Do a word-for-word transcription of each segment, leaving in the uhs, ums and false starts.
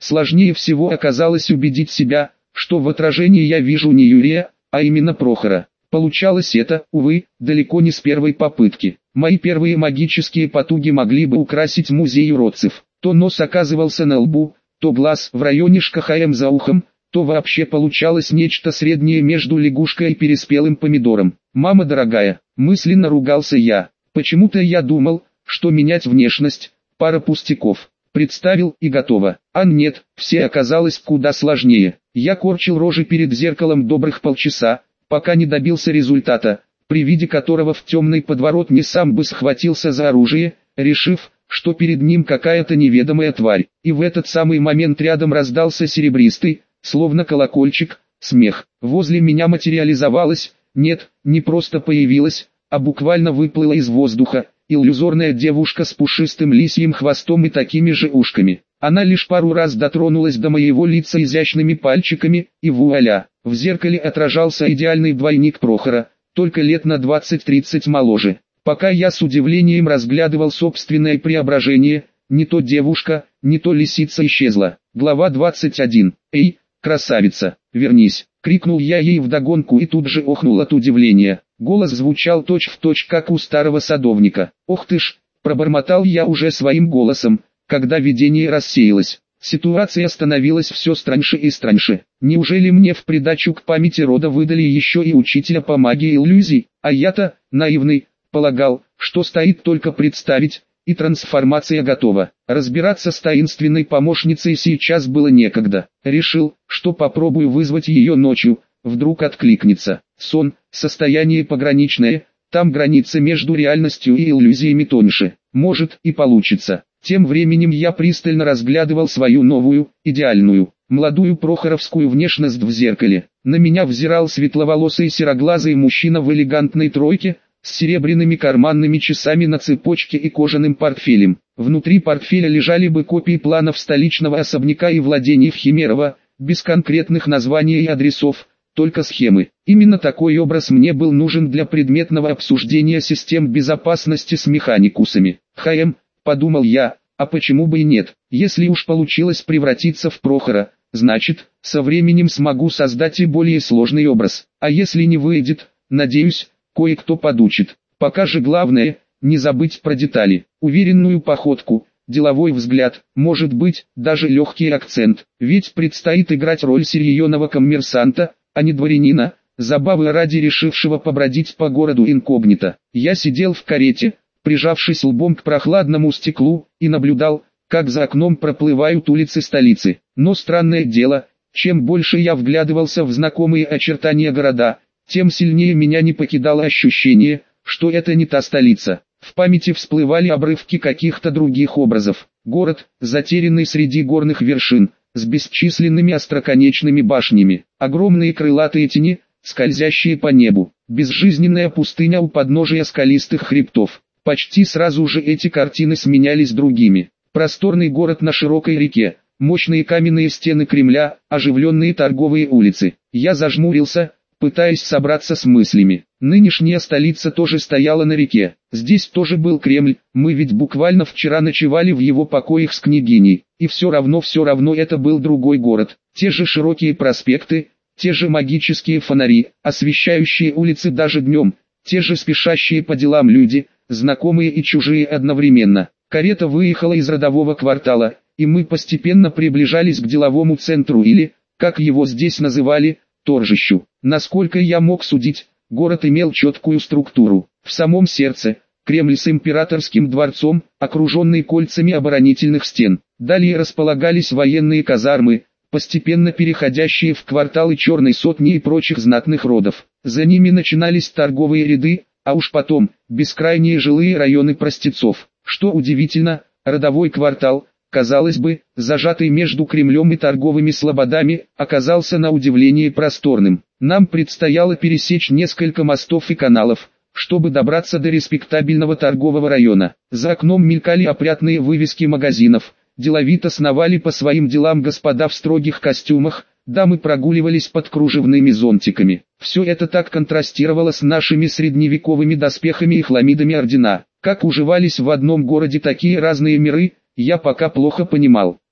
Сложнее всего оказалось убедить себя, что в отражении я вижу не Юрия, а именно Прохора. Получалось это, увы, далеко не с первой попытки. Мои первые магические потуги могли бы украсить музей уродцев. То нос оказывался на лбу, то глаз в районе ШКХМ за ухом, то вообще получалось нечто среднее между лягушкой и переспелым помидором. «Мама дорогая», мысленно ругался я. Почему-то я думал, что менять внешность – пара пустяков. Представил и готово. А нет, все оказалось куда сложнее. Я корчил рожи перед зеркалом добрых полчаса, пока не добился результата, при виде которого в темной подворотне сам бы схватился за оружие, решив, что перед ним какая-то неведомая тварь. И в этот самый момент рядом раздался серебристый, словно колокольчик, смех. Возле меня материализовалась, нет, не просто появилась, а буквально выплыла из воздуха, иллюзорная девушка с пушистым лисьим хвостом и такими же ушками. Она лишь пару раз дотронулась до моего лица изящными пальчиками, и вуаля, в зеркале отражался идеальный двойник Прохора, только лет на двадцать-тридцать моложе. Пока я с удивлением разглядывал собственное преображение, не то девушка, не то лисица исчезла. Глава двадцать один. «Эй, красавица, вернись!» — крикнул я ей вдогонку и тут же охнул от удивления. Голос звучал точь-в-точь, как у старого садовника. «Ох ты ж!» — пробормотал я уже своим голосом, когда видение рассеялось. Ситуация становилась все страньше и страньше. Неужели мне в придачу к памяти рода выдали еще и учителя по магии иллюзий? А я-то, наивный, полагал, что стоит только представить, и трансформация готова. Разбираться с таинственной помощницей сейчас было некогда. Решил, что попробую вызвать ее ночью, вдруг откликнется. Сон, состояние пограничное, там граница между реальностью и иллюзиями тоньше. Может и получится. Тем временем я пристально разглядывал свою новую, идеальную, молодую прохоровскую внешность в зеркале. На меня взирал светловолосый сероглазый мужчина в элегантной тройке, с серебряными карманными часами на цепочке и кожаным портфелем. Внутри портфеля лежали бы копии планов столичного особняка и владений в Химерово, без конкретных названий и адресов, только схемы. Именно такой образ мне был нужен для предметного обсуждения систем безопасности с механикусами. «Хм», подумал я, а почему бы и нет? Если уж получилось превратиться в Прохора, значит, со временем смогу создать и более сложный образ. А если не выйдет, надеюсь, кое-кто подучит. Пока же главное, не забыть про детали. Уверенную походку, деловой взгляд, может быть, даже легкий акцент. Ведь предстоит играть роль серьезного коммерсанта, а не дворянина, забавы ради решившего побродить по городу инкогнито. Я сидел в карете, прижавшись лбом к прохладному стеклу, и наблюдал, как за окном проплывают улицы столицы. Но странное дело, чем больше я вглядывался в знакомые очертания города, тем сильнее меня не покидало ощущение, что это не та столица. В памяти всплывали обрывки каких-то других образов. Город, затерянный среди горных вершин, с бесчисленными остроконечными башнями, огромные крылатые тени, скользящие по небу, безжизненная пустыня у подножия скалистых хребтов. Почти сразу же эти картины сменялись другими. Просторный город на широкой реке, мощные каменные стены Кремля, оживленные торговые улицы. Я зажмурился, пытаясь собраться с мыслями. Нынешняя столица тоже стояла на реке. Здесь тоже был Кремль, мы ведь буквально вчера ночевали в его покоях с княгиней. И все равно, все равно это был другой город. Те же широкие проспекты, те же магические фонари, освещающие улицы даже днем, те же спешащие по делам люди, знакомые и чужие одновременно. Карета выехала из родового квартала, и мы постепенно приближались к деловому центру или, как его здесь называли, торжищу. Насколько я мог судить, город имел четкую структуру. В самом сердце – Кремль с императорским дворцом, окруженный кольцами оборонительных стен. Далее располагались военные казармы, постепенно переходящие в кварталы Черной Сотни и прочих знатных родов. За ними начинались торговые ряды, а уж потом – бескрайние жилые районы простецов. Что удивительно, родовой квартал, казалось бы, зажатый между Кремлем и торговыми слободами, оказался на удивление просторным. Нам предстояло пересечь несколько мостов и каналов, чтобы добраться до респектабельного торгового района. За окном мелькали опрятные вывески магазинов, деловито сновали по своим делам господа в строгих костюмах, дамы прогуливались под кружевными зонтиками. Все это так контрастировало с нашими средневековыми доспехами и хламидами ордена. Как уживались в одном городе такие разные миры, я пока плохо понимал.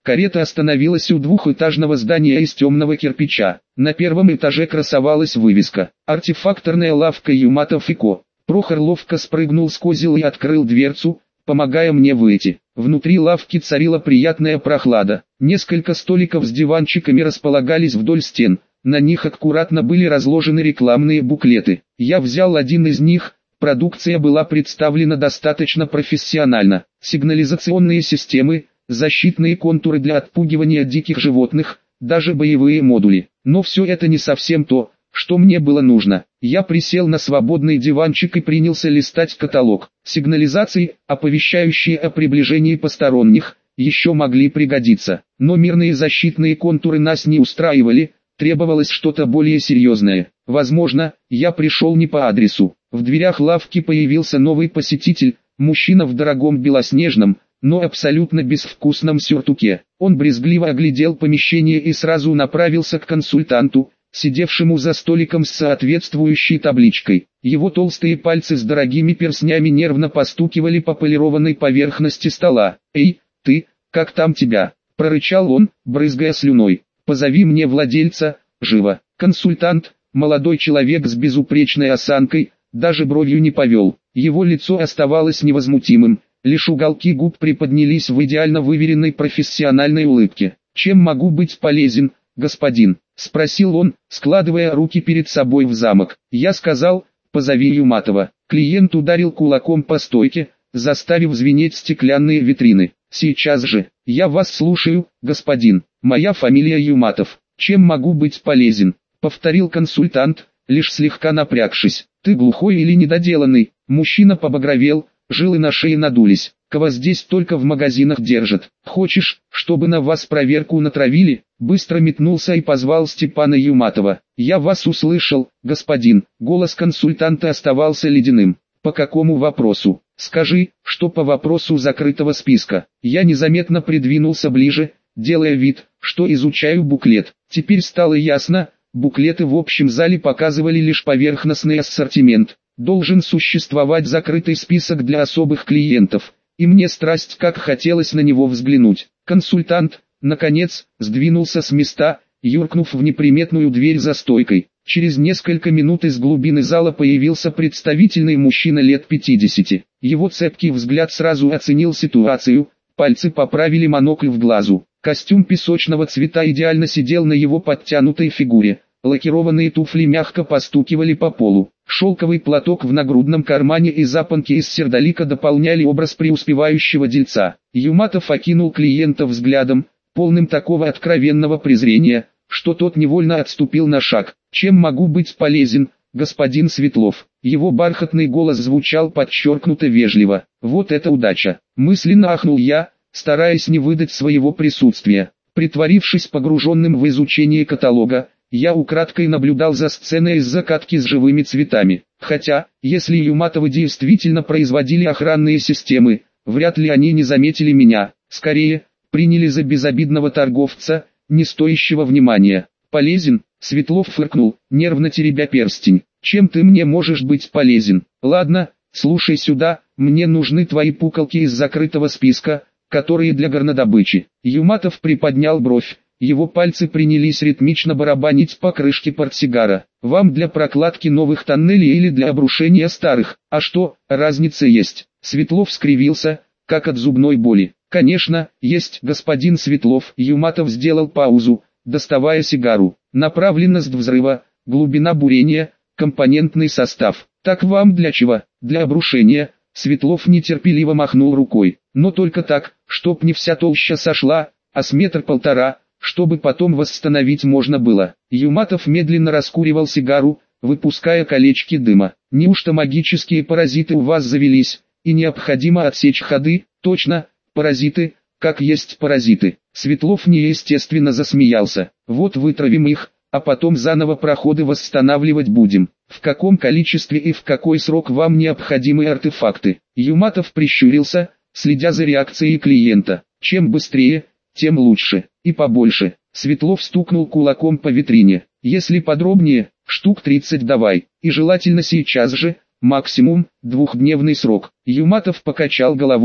Карета остановилась у двухэтажного здания из темного кирпича. На первом этаже красовалась вывеска «Артефакторная лавка Юматов и Ко». Прохор ловко спрыгнул с козел и открыл дверцу, помогая мне выйти. Внутри лавки царила приятная прохлада. Несколько столиков с диванчиками располагались вдоль стен. На них аккуратно были разложены рекламные буклеты. Я взял один из них. Продукция была представлена достаточно профессионально. Сигнализационные системы, защитные контуры для отпугивания диких животных, даже боевые модули. Но все это не совсем то, что мне было нужно. Я присел на свободный диванчик и принялся листать каталог. Сигнализации, оповещающие о приближении посторонних, еще могли пригодиться. Но мирные защитные контуры нас не устраивали, требовалось что-то более серьезное. Возможно, я пришел не по адресу. В дверях лавки появился новый посетитель, мужчина в дорогом белоснежном, но абсолютно безвкусном сюртуке. Он брезгливо оглядел помещение и сразу направился к консультанту, сидевшему за столиком с соответствующей табличкой. Его толстые пальцы с дорогими перстнями нервно постукивали по полированной поверхности стола. «Эй, ты, как там тебя?» – прорычал он, брызгая слюной. «Позови мне владельца, живо». Консультант, молодой человек с безупречной осанкой, даже бровью не повел. Его лицо оставалось невозмутимым, лишь уголки губ приподнялись в идеально выверенной профессиональной улыбке. «Чем могу быть полезен, господин?» – спросил он, складывая руки перед собой в замок. Я сказал: «Позови Юматова». Клиент ударил кулаком по стойке, заставив звенеть стеклянные витрины. «Сейчас же, я вас слушаю, господин. Моя фамилия Юматов. Чем могу быть полезен?» – повторил консультант, лишь слегка напрягшись. «Ты глухой или недоделанный?» Мужчина побагровел, жилы на шее надулись. «Кого здесь только в магазинах держат? Хочешь, чтобы на вас проверку натравили?» Быстро метнулся и позвал Степана Юматова. «Я вас услышал, господин». Голос консультанта оставался ледяным. «По какому вопросу?» «Скажи, что по вопросу закрытого списка». Я незаметно придвинулся ближе, делая вид, что изучаю буклет. Теперь стало ясно, буклеты в общем зале показывали лишь поверхностный ассортимент. Должен существовать закрытый список для особых клиентов, и мне страсть как хотелось на него взглянуть. Консультант, наконец, сдвинулся с места, юркнув в неприметную дверь за стойкой. Через несколько минут из глубины зала появился представительный мужчина лет пятидесяти. Его цепкий взгляд сразу оценил ситуацию, пальцы поправили монокль в глазу. Костюм песочного цвета идеально сидел на его подтянутой фигуре. Лакированные туфли мягко постукивали по полу. Шелковый платок в нагрудном кармане и запонки из сердолика дополняли образ преуспевающего дельца. Юматов окинул клиента взглядом, полным такого откровенного презрения, что тот невольно отступил на шаг. «Чем могу быть полезен, господин Светлов?» Его бархатный голос звучал подчеркнуто вежливо. «Вот это удача!» Мысленно ахнул я, стараясь не выдать своего присутствия. Притворившись погруженным в изучение каталога, я украдкой наблюдал за сценой из закатки с живыми цветами. Хотя, если Юматовы действительно производили охранные системы, вряд ли они не заметили меня. Скорее, приняли за безобидного торговца, не стоящего внимания. «Полезен?» — Светлов фыркнул, нервно теребя перстень. «Чем ты мне можешь быть полезен? Ладно, слушай сюда, мне нужны твои пуколки из закрытого списка, которые для горнодобычи». Юматов приподнял бровь. Его пальцы принялись ритмично барабанить по крышке портсигара. «Вам для прокладки новых тоннелей или для обрушения старых? А что, разница есть?» Светлов скривился, как от зубной боли. «Конечно, есть, господин Светлов». Юматов сделал паузу, доставая сигару. «Направленность взрыва, глубина бурения, компонентный состав. Так вам для чего? Для обрушения?» Светлов нетерпеливо махнул рукой. «Но только так, чтоб не вся толща сошла, а с метр-полтора, чтобы потом восстановить можно было». Юматов медленно раскуривал сигару, выпуская колечки дыма. «Неужто магические паразиты у вас завелись, и необходимо отсечь ходы?» «Точно, паразиты, как есть паразиты». Светлов неестественно засмеялся. «Вот вытравим их, а потом заново проходы восстанавливать будем. В каком количестве и в какой срок вам необходимы артефакты?» Юматов прищурился, следя за реакцией клиента. «Чем быстрее, тем лучше, и побольше». Светлов стукнул кулаком по витрине. «Если подробнее, штук тридцать давай, и желательно сейчас же, максимум, двухдневный срок». Юматов покачал головой,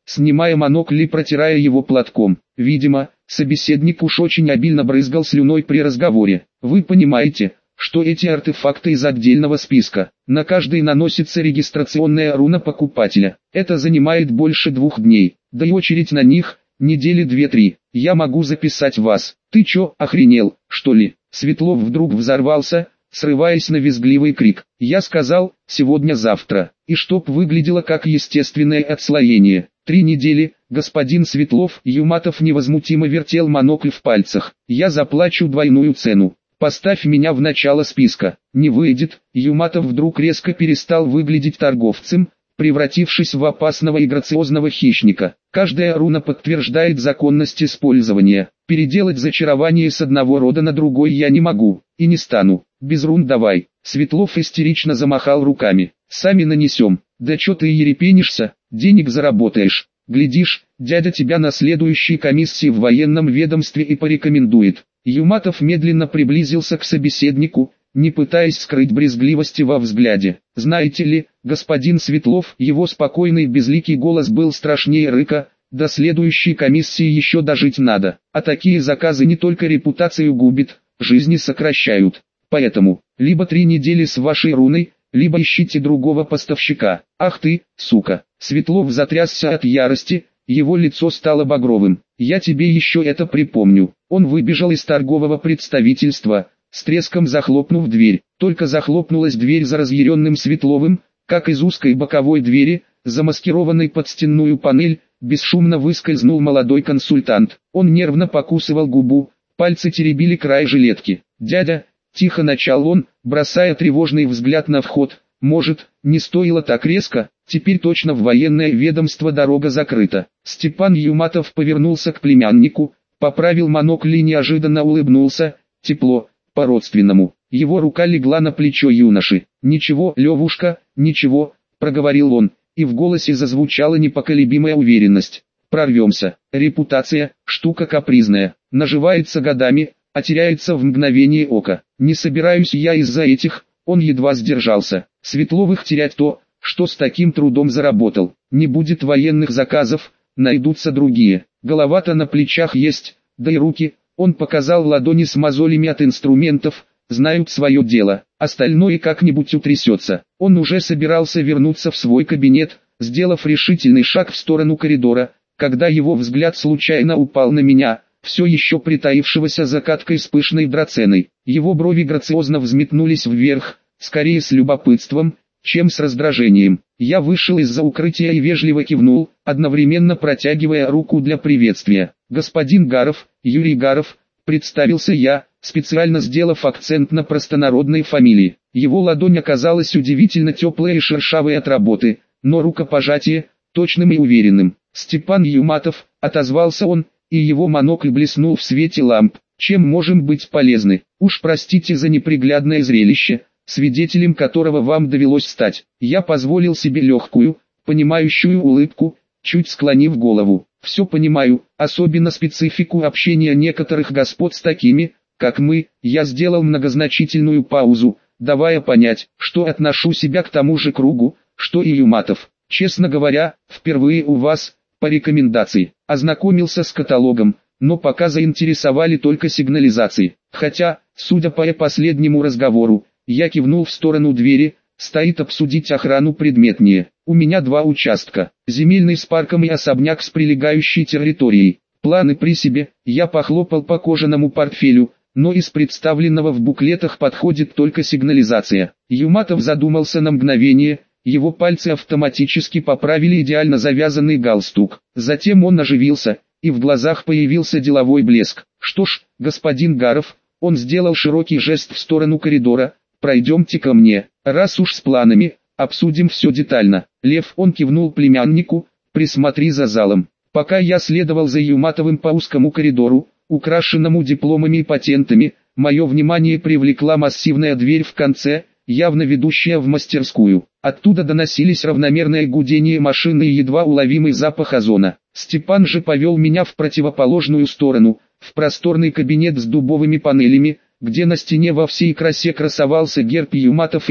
снимая монокль и протирая его платком. Видимо, собеседник уж очень обильно брызгал слюной при разговоре. Вы понимаете, что эти артефакты из отдельного списка. На каждый наносится регистрационная руна покупателя. Это занимает больше двух дней. Да и очередь на них, недели две-три. Я могу записать вас. Ты чё, охренел, что ли? Светлов вдруг взорвался, срываясь на визгливый крик. Я сказал, сегодня-завтра. И чтоб выглядело как естественное отслоение. Три недели, господин Светлов. Юматов невозмутимо вертел монокль в пальцах. Я заплачу двойную цену. Поставь меня в начало списка. Не выйдет. Юматов вдруг резко перестал выглядеть торговцем, превратившись в опасного и грациозного хищника. Каждая руна подтверждает законность использования. Переделать зачарование с одного рода на другой я не могу, и не стану. Без рун давай. Светлов истерично замахал руками. Сами нанесем. Да чё ты ерепенишься, денег заработаешь. Глядишь, дядя тебя на следующей комиссии в военном ведомстве и порекомендует. Юматов медленно приблизился к собеседнику, не пытаясь скрыть брезгливости во взгляде. Знаете ли, господин Светлов, его спокойный безликий голос был страшнее рыка, до следующей комиссии еще дожить надо, а такие заказы не только репутацию губят, жизни сокращают. Поэтому, либо три недели с вашей руной, либо ищите другого поставщика. Ах ты, сука! Светлов затрясся от ярости, его лицо стало багровым. Я тебе еще это припомню. Он выбежал из торгового представительства, с треском захлопнув дверь. Только захлопнулась дверь за разъяренным Светловым, как из узкой боковой двери, замаскированной под стенную панель, бесшумно выскользнул молодой консультант. Он нервно покусывал губу, пальцы теребили край жилетки. «Дядя», — тихо начал он, бросая тревожный взгляд на вход, — «может, не стоило так резко, теперь точно в военное ведомство дорога закрыта». Степан Юматов повернулся к племяннику, поправил монокль и неожиданно улыбнулся, тепло, по-родственному. Его рука легла на плечо юноши. «Ничего, Левушка, ничего», — проговорил он, и в голосе зазвучала непоколебимая уверенность. «Прорвемся. Репутация — штука капризная, наживается годами, а теряется в мгновение ока. Не собираюсь я из-за этих...» Он едва сдержался. Светловых терять то, что с таким трудом заработал. Не будет военных заказов, найдутся другие. Голова-то на плечах есть, да и руки, он показал ладони с мозолями от инструментов, знают свое дело, остальное как-нибудь утрясется. Он уже собирался вернуться в свой кабинет, сделав решительный шаг в сторону коридора, когда его взгляд случайно упал на меня, все еще притаившегося за каткой с пышной драценой. Его брови грациозно взметнулись вверх, скорее с любопытством, чем с раздражением. Я вышел из-за укрытия и вежливо кивнул, одновременно протягивая руку для приветствия. «Господин Гаров, Юрий Гаров», — представился я, специально сделав акцент на простонародной фамилии. Его ладонь оказалась удивительно теплой и шершавой от работы, но рукопожатие, точным и уверенным. «Степан Юматов», — отозвался он, и его монокль блеснул в свете ламп. «Чем можем быть полезны? Уж простите за неприглядное зрелище, свидетелем которого вам довелось стать». Я позволил себе легкую, понимающую улыбку, чуть склонив голову. «Все понимаю, особенно специфику общения некоторых господ с такими, как мы». Я сделал многозначительную паузу, давая понять, что отношу себя к тому же кругу, что и Юматов. «Честно говоря, впервые у вас, по рекомендации, ознакомился с каталогом, но пока заинтересовали только сигнализации. Хотя, судя по последнему разговору, я кивнул в сторону двери, стоит обсудить охрану предметнее. У меня два участка, земельный с парком и особняк с прилегающей территорией. Планы при себе». Я похлопал по кожаному портфелю, но из представленного в буклетах подходит только сигнализация. Юматов задумался на мгновение. Его пальцы автоматически поправили идеально завязанный галстук. Затем он оживился, и в глазах появился деловой блеск. «Что ж, господин Гаров», — он сделал широкий жест в сторону коридора, — «пройдемте ко мне. Раз уж с планами, обсудим все детально». «Лев», — он кивнул племяннику, — «присмотри за залом». Пока я следовал за Юматовым по узкому коридору, украшенному дипломами и патентами, мое внимание привлекла массивная дверь в конце, явно ведущая в мастерскую. Оттуда доносились равномерное гудение машины и едва уловимый запах озона. Степан же повел меня в противоположную сторону, в просторный кабинет с дубовыми панелями, где на стене во всей красе красовался герб Юматов и К,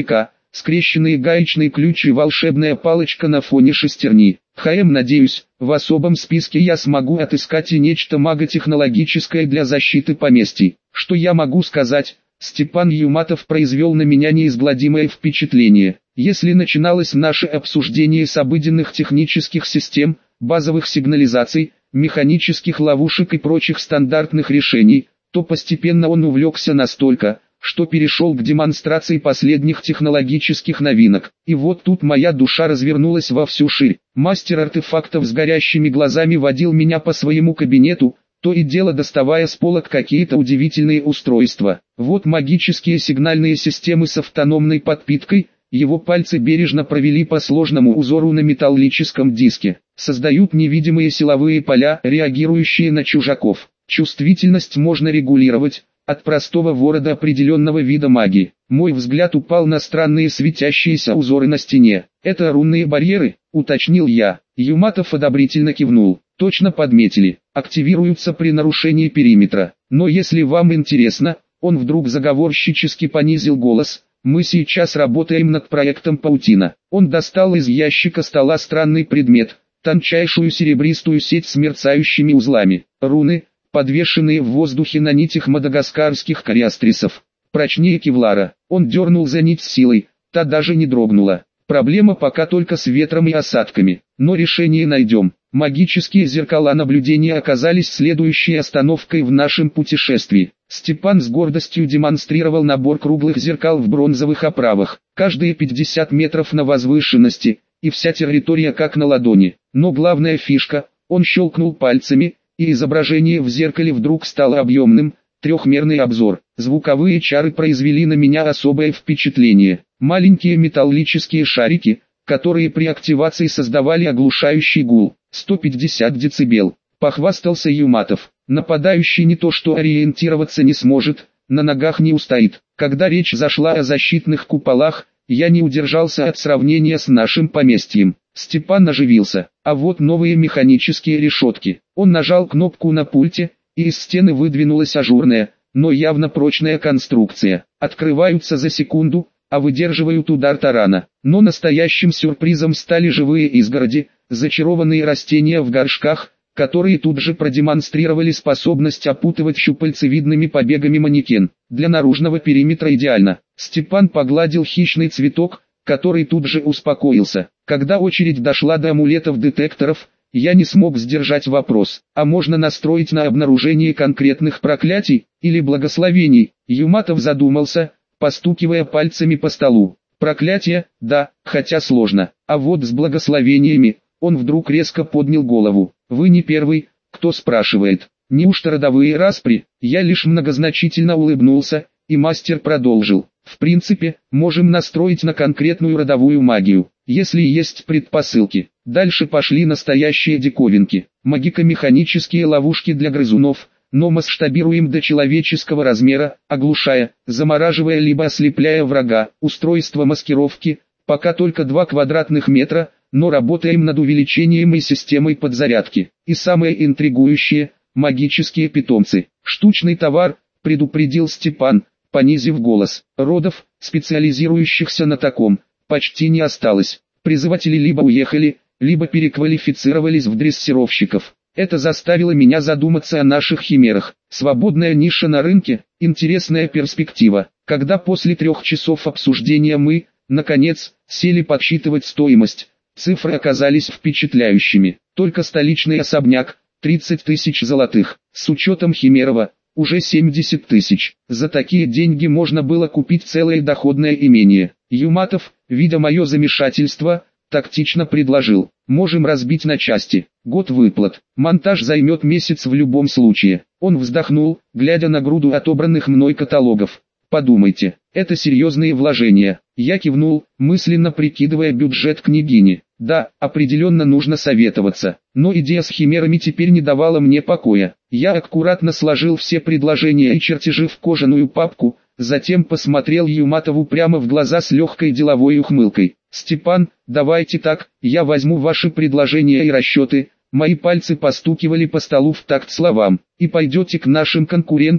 скрещенные гаечный ключ и волшебная палочка на фоне шестерни. ХМ, надеюсь, в особом списке я смогу отыскать и нечто маготехнологическое для защиты поместий. Что я могу сказать? Степан Юматов произвел на меня неизгладимое впечатление. Если начиналось наше обсуждение с обыденных технических систем, базовых сигнализаций, механических ловушек и прочих стандартных решений, то постепенно он увлекся настолько, что перешел к демонстрации последних технологических новинок. И вот тут моя душа развернулась во всю ширь. Мастер артефактов с горящими глазами водил меня по своему кабинету, то и дело доставая с полок какие-то удивительные устройства. Вот магические сигнальные системы с автономной подпиткой, его пальцы бережно провели по сложному узору на металлическом диске. Создают невидимые силовые поля, реагирующие на чужаков. Чувствительность можно регулировать, от простого вора до определенного вида магии. Мой взгляд упал на странные светящиеся узоры на стене. «Это рунные барьеры?» — уточнил я. Юматов одобрительно кивнул. «Точно подметили. Активируются при нарушении периметра. Но если вам интересно...» Он вдруг заговорщически понизил голос. «Мы сейчас работаем над проектом «Паутина». Он достал из ящика стола странный предмет, тончайшую серебристую сеть с мерцающими узлами. Руны, подвешенные в воздухе на нитях мадагаскарских кориастрисов. Прочнее кевлара. Он дернул за нить с силой, та даже не дрогнула. Проблема пока только с ветром и осадками, но решение найдем. Магические зеркала наблюдения оказались следующей остановкой в нашем путешествии. Степан с гордостью демонстрировал набор круглых зеркал в бронзовых оправах, каждые пятьдесят метров на возвышенности, и вся территория как на ладони. Но главная фишка, он щелкнул пальцами, и изображение в зеркале вдруг стало объемным, трехмерный обзор. Звуковые чары произвели на меня особое впечатление. Маленькие металлические шарики, которые при активации создавали оглушающий гул, сто пятьдесят децибел. Похвастался Юматов. Нападающий не то что ориентироваться не сможет, на ногах не устоит. Когда речь зашла о защитных куполах, я не удержался от сравнения с нашим поместьем. Степан оживился. А вот новые механические решетки. Он нажал кнопку на пульте, и из стены выдвинулась ажурная, но явно прочная конструкция. Открываются за секунду, а выдерживают удар тарана. Но настоящим сюрпризом стали живые изгороди, зачарованные растения в горшках, которые тут же продемонстрировали способность опутывать щупальцевидными побегами манекен. Для наружного периметра идеально. Степан погладил хищный цветок, который тут же успокоился. Когда очередь дошла до амулетов-детекторов, я не смог сдержать вопрос: а можно настроить на обнаружение конкретных проклятий или благословений? Юматов задумался, постукивая пальцами по столу. Проклятие, да, хотя сложно. А вот с благословениями... Он вдруг резко поднял голову. «Вы не первый, кто спрашивает. Неужто родовые распри?» Я лишь многозначительно улыбнулся, и мастер продолжил. «В принципе, можем настроить на конкретную родовую магию, если есть предпосылки». Дальше пошли настоящие диковинки. Магико-механические ловушки для грызунов, но масштабируем до человеческого размера, оглушая, замораживая либо ослепляя врага. Устройство маскировки, пока только два квадратных метра, но работаем над увеличением и системой подзарядки. И самое интригующее – магические питомцы. Штучный товар, предупредил Степан, понизив голос. Родов, специализирующихся на таком, почти не осталось. Призыватели либо уехали, либо переквалифицировались в дрессировщиков. Это заставило меня задуматься о наших химерах. Свободная ниша на рынке, интересная перспектива. Когда после трех часов обсуждения мы, наконец, сели подсчитывать стоимость, цифры оказались впечатляющими. Только столичный особняк – тридцать тысяч золотых. С учетом Химерова – уже семьдесят тысяч. За такие деньги можно было купить целое доходное имение. Юматов, видя мое замешательство, тактично предложил: можем разбить на части. Год выплат. Монтаж займет месяц в любом случае. Он вздохнул, глядя на груду отобранных мной каталогов. Подумайте, это серьезные вложения. Я кивнул, мысленно прикидывая бюджет княгини. Да, определенно нужно советоваться. Но идея с химерами теперь не давала мне покоя. Я аккуратно сложил все предложения и чертежи в кожаную папку, затем посмотрел Юматову прямо в глаза с легкой деловой ухмылкой. «Степан, давайте так, я возьму ваши предложения и расчеты». Мои пальцы постукивали по столу в такт словам. «И пойдете к нашим конкурентам,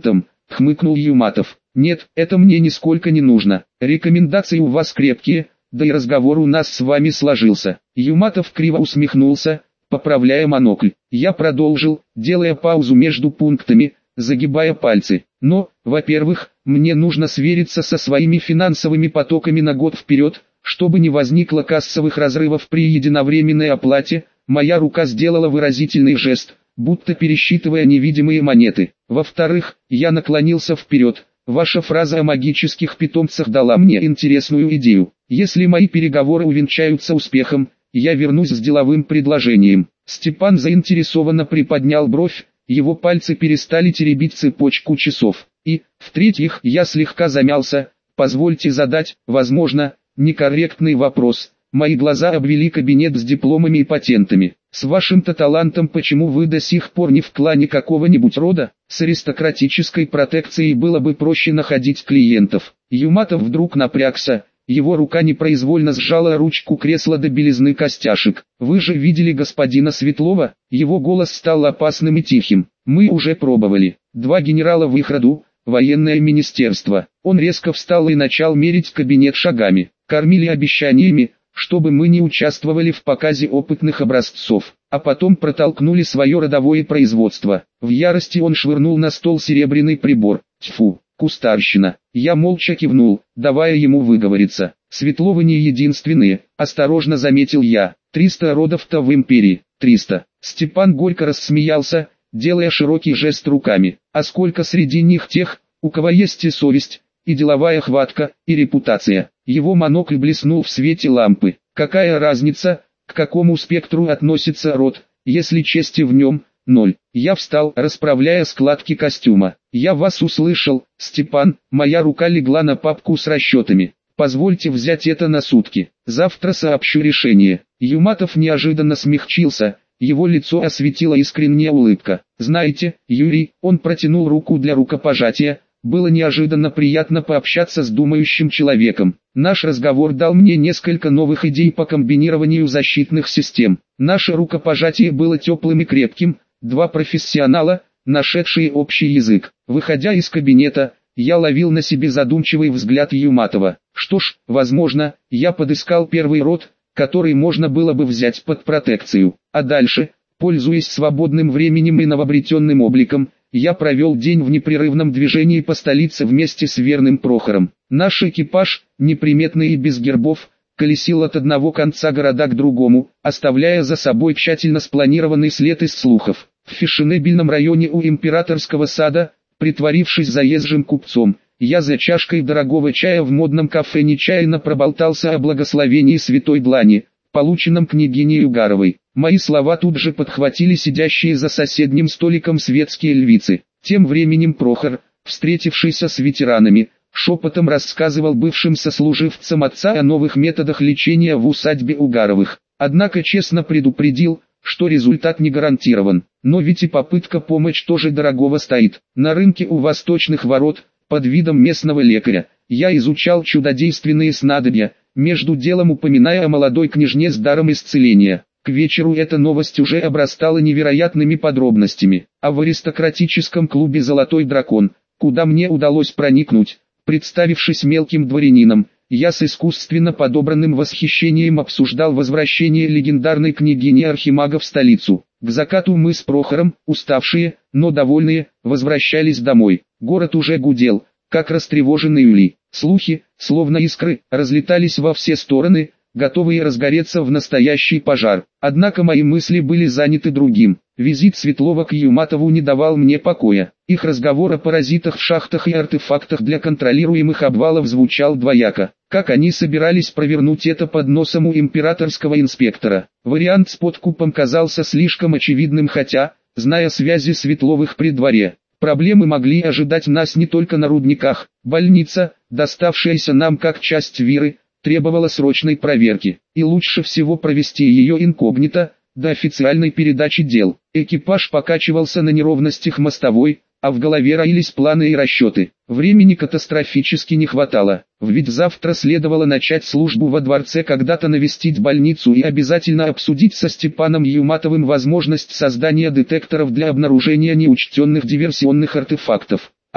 хмыкнул Юматов. Нет, это мне нисколько не нужно. Рекомендации у вас крепкие, да и разговор у нас с вами сложился. Юматов криво усмехнулся, поправляя монокль. Я продолжил, делая паузу между пунктами, загибая пальцы. Но, во-первых, мне нужно свериться со своими финансовыми потоками на год вперед, чтобы не возникло кассовых разрывов при единовременной оплате. Моя рука сделала выразительный жест, будто пересчитывая невидимые монеты. Во-вторых, я наклонился вперед. Ваша фраза о магических питомцах дала мне интересную идею. Если мои переговоры увенчаются успехом, я вернусь с деловым предложением. Степан заинтересованно приподнял бровь, его пальцы перестали теребить цепочку часов. И, в-третьих, я слегка замялся. Позвольте задать, возможно, некорректный вопрос. Мои глаза обвели кабинет с дипломами и патентами. С вашим-то талантом почему вы до сих пор не в клане какого-нибудь рода? С аристократической протекцией было бы проще находить клиентов. Юматов вдруг напрягся. Его рука непроизвольно сжала ручку кресла до белизны костяшек. «Вы же видели господина Светлова?» Его голос стал опасным и тихим. «Мы уже пробовали. Два генерала в их роду, военное министерство». Он резко встал и начал мерить кабинет шагами. «Кормили обещаниями, чтобы мы не участвовали в показе опытных образцов, а потом протолкнули свое родовое производство». В ярости он швырнул на стол серебряный прибор. «Тьфу! Кустарщина». Я молча кивнул, давая ему выговориться. «Светловы не единственные», — осторожно заметил я. «Триста родов-то в империи, триста». Степан горько рассмеялся, делая широкий жест руками. «А сколько среди них тех, у кого есть и совесть, и деловая хватка, и репутация?» Его монокль блеснул в свете лампы. «Какая разница, к какому спектру относится род, если чести в нем — ноль». Я встал, расправляя складки костюма. «Я вас услышал, Степан». Моя рука легла на папку с расчетами. «Позвольте взять это на сутки. Завтра сообщу решение». Юматов неожиданно смягчился, его лицо осветила искренняя улыбка. «Знаете, Юрий», он протянул руку для рукопожатия, «было неожиданно приятно пообщаться с думающим человеком. Наш разговор дал мне несколько новых идей по комбинированию защитных систем. Наше рукопожатие было теплым и крепким, два профессионала, нашедшие общий язык». Выходя из кабинета, я ловил на себе задумчивый взгляд Юматова. Что ж, возможно, я подыскал первый род, который можно было бы взять под протекцию. А дальше, пользуясь свободным временем и новообретенным обликом, я провел день в непрерывном движении по столице вместе с верным Прохором. Наш экипаж, неприметный и без гербов, колесил от одного конца города к другому, оставляя за собой тщательно спланированный след из слухов. В фешенебельном районе у Императорского сада, притворившись заезжим купцом, я за чашкой дорогого чая в модном кафе нечаянно проболтался о благословении святой длани, полученном княгиней Угаровой. Мои слова тут же подхватили сидящие за соседним столиком светские львицы. Тем временем Прохор, встретившийся с ветеранами, шепотом рассказывал бывшим сослуживцам отца о новых методах лечения в усадьбе Угаровых. Однако честно предупредил, что результат не гарантирован. Но ведь и попытка помочь тоже дорогого стоит. На рынке у восточных ворот, под видом местного лекаря, я изучал чудодейственные снадобья, между делом упоминая о молодой княжне с даром исцеления. К вечеру эта новость уже обрастала невероятными подробностями. А в аристократическом клубе «Золотой дракон», куда мне удалось проникнуть, представившись мелким дворянином, я с искусственно подобранным восхищением обсуждал возвращение легендарной княгини Архимага в столицу. К закату мы с Прохором, уставшие, но довольные, возвращались домой. Город уже гудел, как растревоженный улей. Слухи, словно искры, разлетались во все стороны, готовые разгореться в настоящий пожар. Однако мои мысли были заняты другим. Визит Светлова к Юматову не давал мне покоя. Их разговор о паразитах в шахтах и артефактах для контролируемых обвалов звучал двояко. Как они собирались провернуть это под носом у императорского инспектора? Вариант с подкупом казался слишком очевидным, хотя, зная связи Светловых при дворе, проблемы могли ожидать нас не только на рудниках. Больница, доставшаяся нам как часть Виры, требовала срочной проверки, и лучше всего провести ее инкогнито, до официальной передачи дел. Экипаж покачивался на неровностях мостовой, а в голове роились планы и расчеты. Времени катастрофически не хватало, ведь завтра следовало начать службу во дворце, когда-то навестить больницу и обязательно обсудить со Степаном Юматовым возможность создания детекторов для обнаружения неучтенных диверсионных артефактов.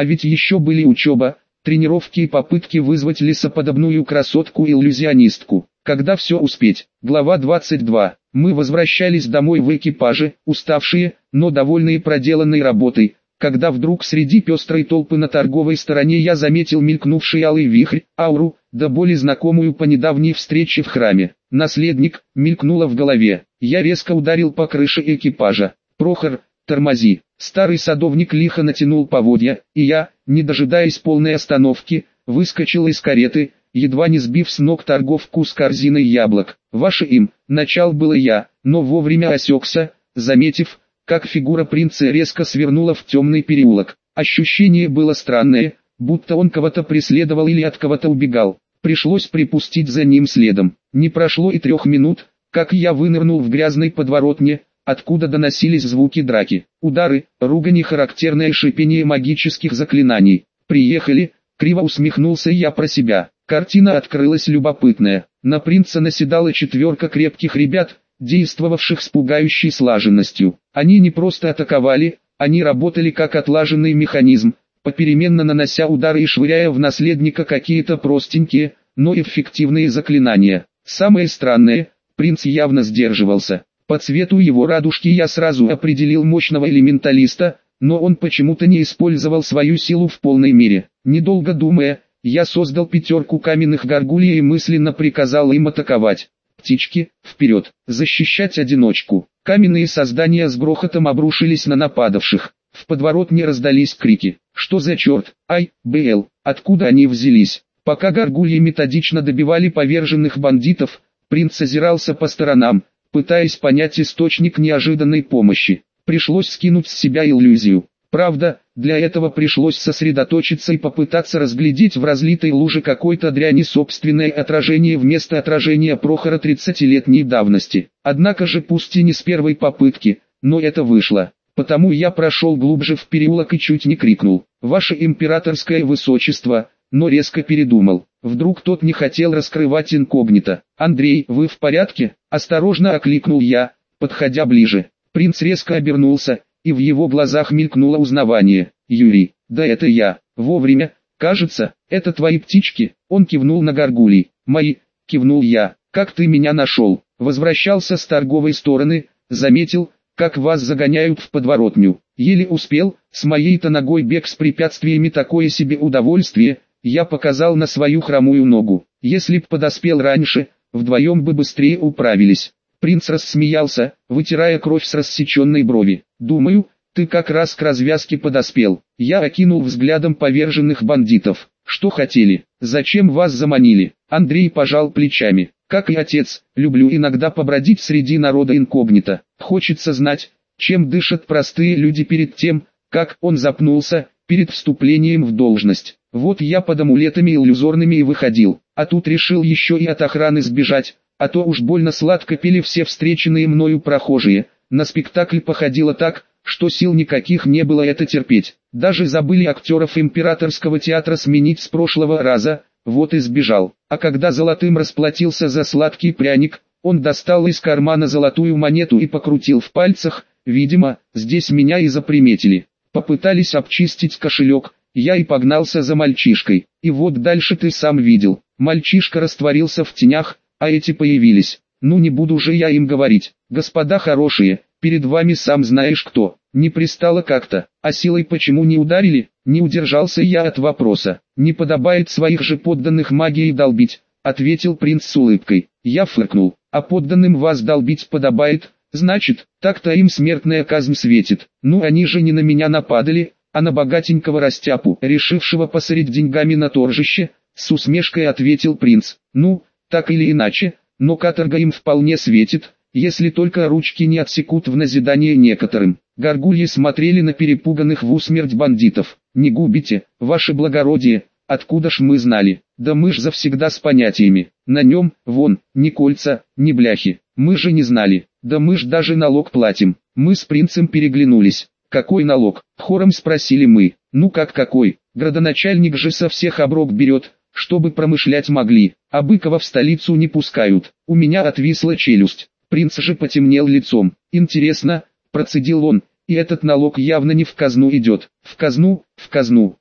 А ведь еще были учеба, тренировки и попытки вызвать лесоподобную красотку-иллюзионистку. Когда все успеть? Глава двадцать два. Мы возвращались домой в экипаже, уставшие, но довольные проделанной работой, когда вдруг среди пестрой толпы на торговой стороне я заметил мелькнувший алый вихрь, ауру, да более знакомую по недавней встрече в храме. «Наследник» мелькнуло в голове. Я резко ударил по крыше экипажа. «Прохор, тормози!» Старый садовник лихо натянул поводья, и я, не дожидаясь полной остановки, выскочил из кареты, едва не сбив с ног торговку с корзиной яблок. «Ваше им!» Начал было я, но вовремя осекся, заметив, как фигура принца резко свернула в темный переулок. Ощущение было странное, будто он кого-то преследовал или от кого-то убегал. Пришлось припустить за ним следом. Не прошло и трех минут, как я вынырнул в грязной подворотне, откуда доносились звуки драки. Удары, ругань и характерное шипение магических заклинаний. «Приехали», — криво усмехнулся я про себя. Картина открылась любопытная. На принца наседала четверка крепких ребят, действовавших с пугающей слаженностью. Они не просто атаковали, они работали как отлаженный механизм, попеременно нанося удары и швыряя в наследника какие-то простенькие, но эффективные заклинания. Самое странное, принц явно сдерживался. По цвету его радужки я сразу определил мощного элементалиста, но он почему-то не использовал свою силу в полной мере. Недолго думая, я создал пятерку каменных горгулий и мысленно приказал им атаковать. «Птички, вперед! Защищать одиночку!» Каменные создания с грохотом обрушились на нападавших. В подворотне раздались крики. «Что за черт? Ай, БЛ! Откуда они взялись?» Пока горгульи методично добивали поверженных бандитов, принц озирался по сторонам, пытаясь понять источник неожиданной помощи. Пришлось скинуть с себя иллюзию. Правда, для этого пришлось сосредоточиться и попытаться разглядеть в разлитой луже какой-то дряни собственное отражение вместо отражения Прохора тридцатилетней давности. Однако же пусть и не с первой попытки, но это вышло. Потому я прошел глубже в переулок и чуть не крикнул: «Ваше императорское высочество», но резко передумал. Вдруг тот не хотел раскрывать инкогнито. «Андрей, вы в порядке?» – осторожно окликнул я, подходя ближе. Принц резко обернулся, и в его глазах мелькнуло узнавание. «Юрий, да это я, вовремя, кажется, это твои птички?» Он кивнул на горгулей. «Мои», — кивнул я. «Как ты меня нашел?» Возвращался с торговой стороны, заметил, как вас загоняют в подворотню. Еле успел, с моей-то ногой бег с препятствиями такое себе удовольствие, я показал на свою хромую ногу. Если б подоспел раньше, вдвоем бы быстрее управились. Принц рассмеялся, вытирая кровь с рассеченной брови. «Думаю, ты как раз к развязке подоспел». Я окинул взглядом поверженных бандитов. «Что хотели? Зачем вас заманили?» Андрей пожал плечами. «Как и отец, люблю иногда побродить среди народа инкогнито. Хочется знать, чем дышат простые люди перед тем, как он запнулся, перед вступлением в должность. Вот я под амулетами иллюзорными и выходил, а тут решил еще и от охраны сбежать. А то уж больно сладко пели все встреченные мною прохожие. На спектакль походило так, что сил никаких не было это терпеть. Даже забыли актеров императорского театра сменить с прошлого раза, вот и сбежал. А когда золотым расплатился за сладкий пряник, он достал из кармана золотую монету и покрутил в пальцах. Видимо, здесь меня и заприметили. Попытались обчистить кошелек, я и погнался за мальчишкой. И вот дальше ты сам видел. Мальчишка растворился в тенях, а эти появились. Ну не буду же я им говорить. Господа хорошие, перед вами сам знаешь кто. Не пристало как-то, а силой почему не ударили? Не удержался я от вопроса. Не подобает своих же подданных магией долбить, ответил принц с улыбкой. Я фыркнул. А подданным вас долбить подобает, значит, так-то им смертная казнь светит. Ну они же не на меня нападали, а на богатенького растяпу, решившего посорить деньгами на торжище, с усмешкой ответил принц. Ну, так или иначе, но каторга им вполне светит, если только ручки не отсекут в назидание некоторым. Горгульи смотрели на перепуганных в усмерть бандитов. «Не губите, ваше благородие, откуда ж мы знали? Да мы ж завсегда с понятиями. На нем, вон, ни кольца, ни бляхи. Мы же не знали. Да мы ж даже налог платим». Мы с принцем переглянулись. «Какой налог?» — хором спросили мы. «Ну как какой? Градоначальник же со всех оброк берет, чтобы промышлять могли, а Быкова в столицу не пускают». У меня отвисла челюсть. Принц же потемнел лицом. «Интересно», — процедил он, — «и этот налог явно не в казну идет». «В казну, в казну.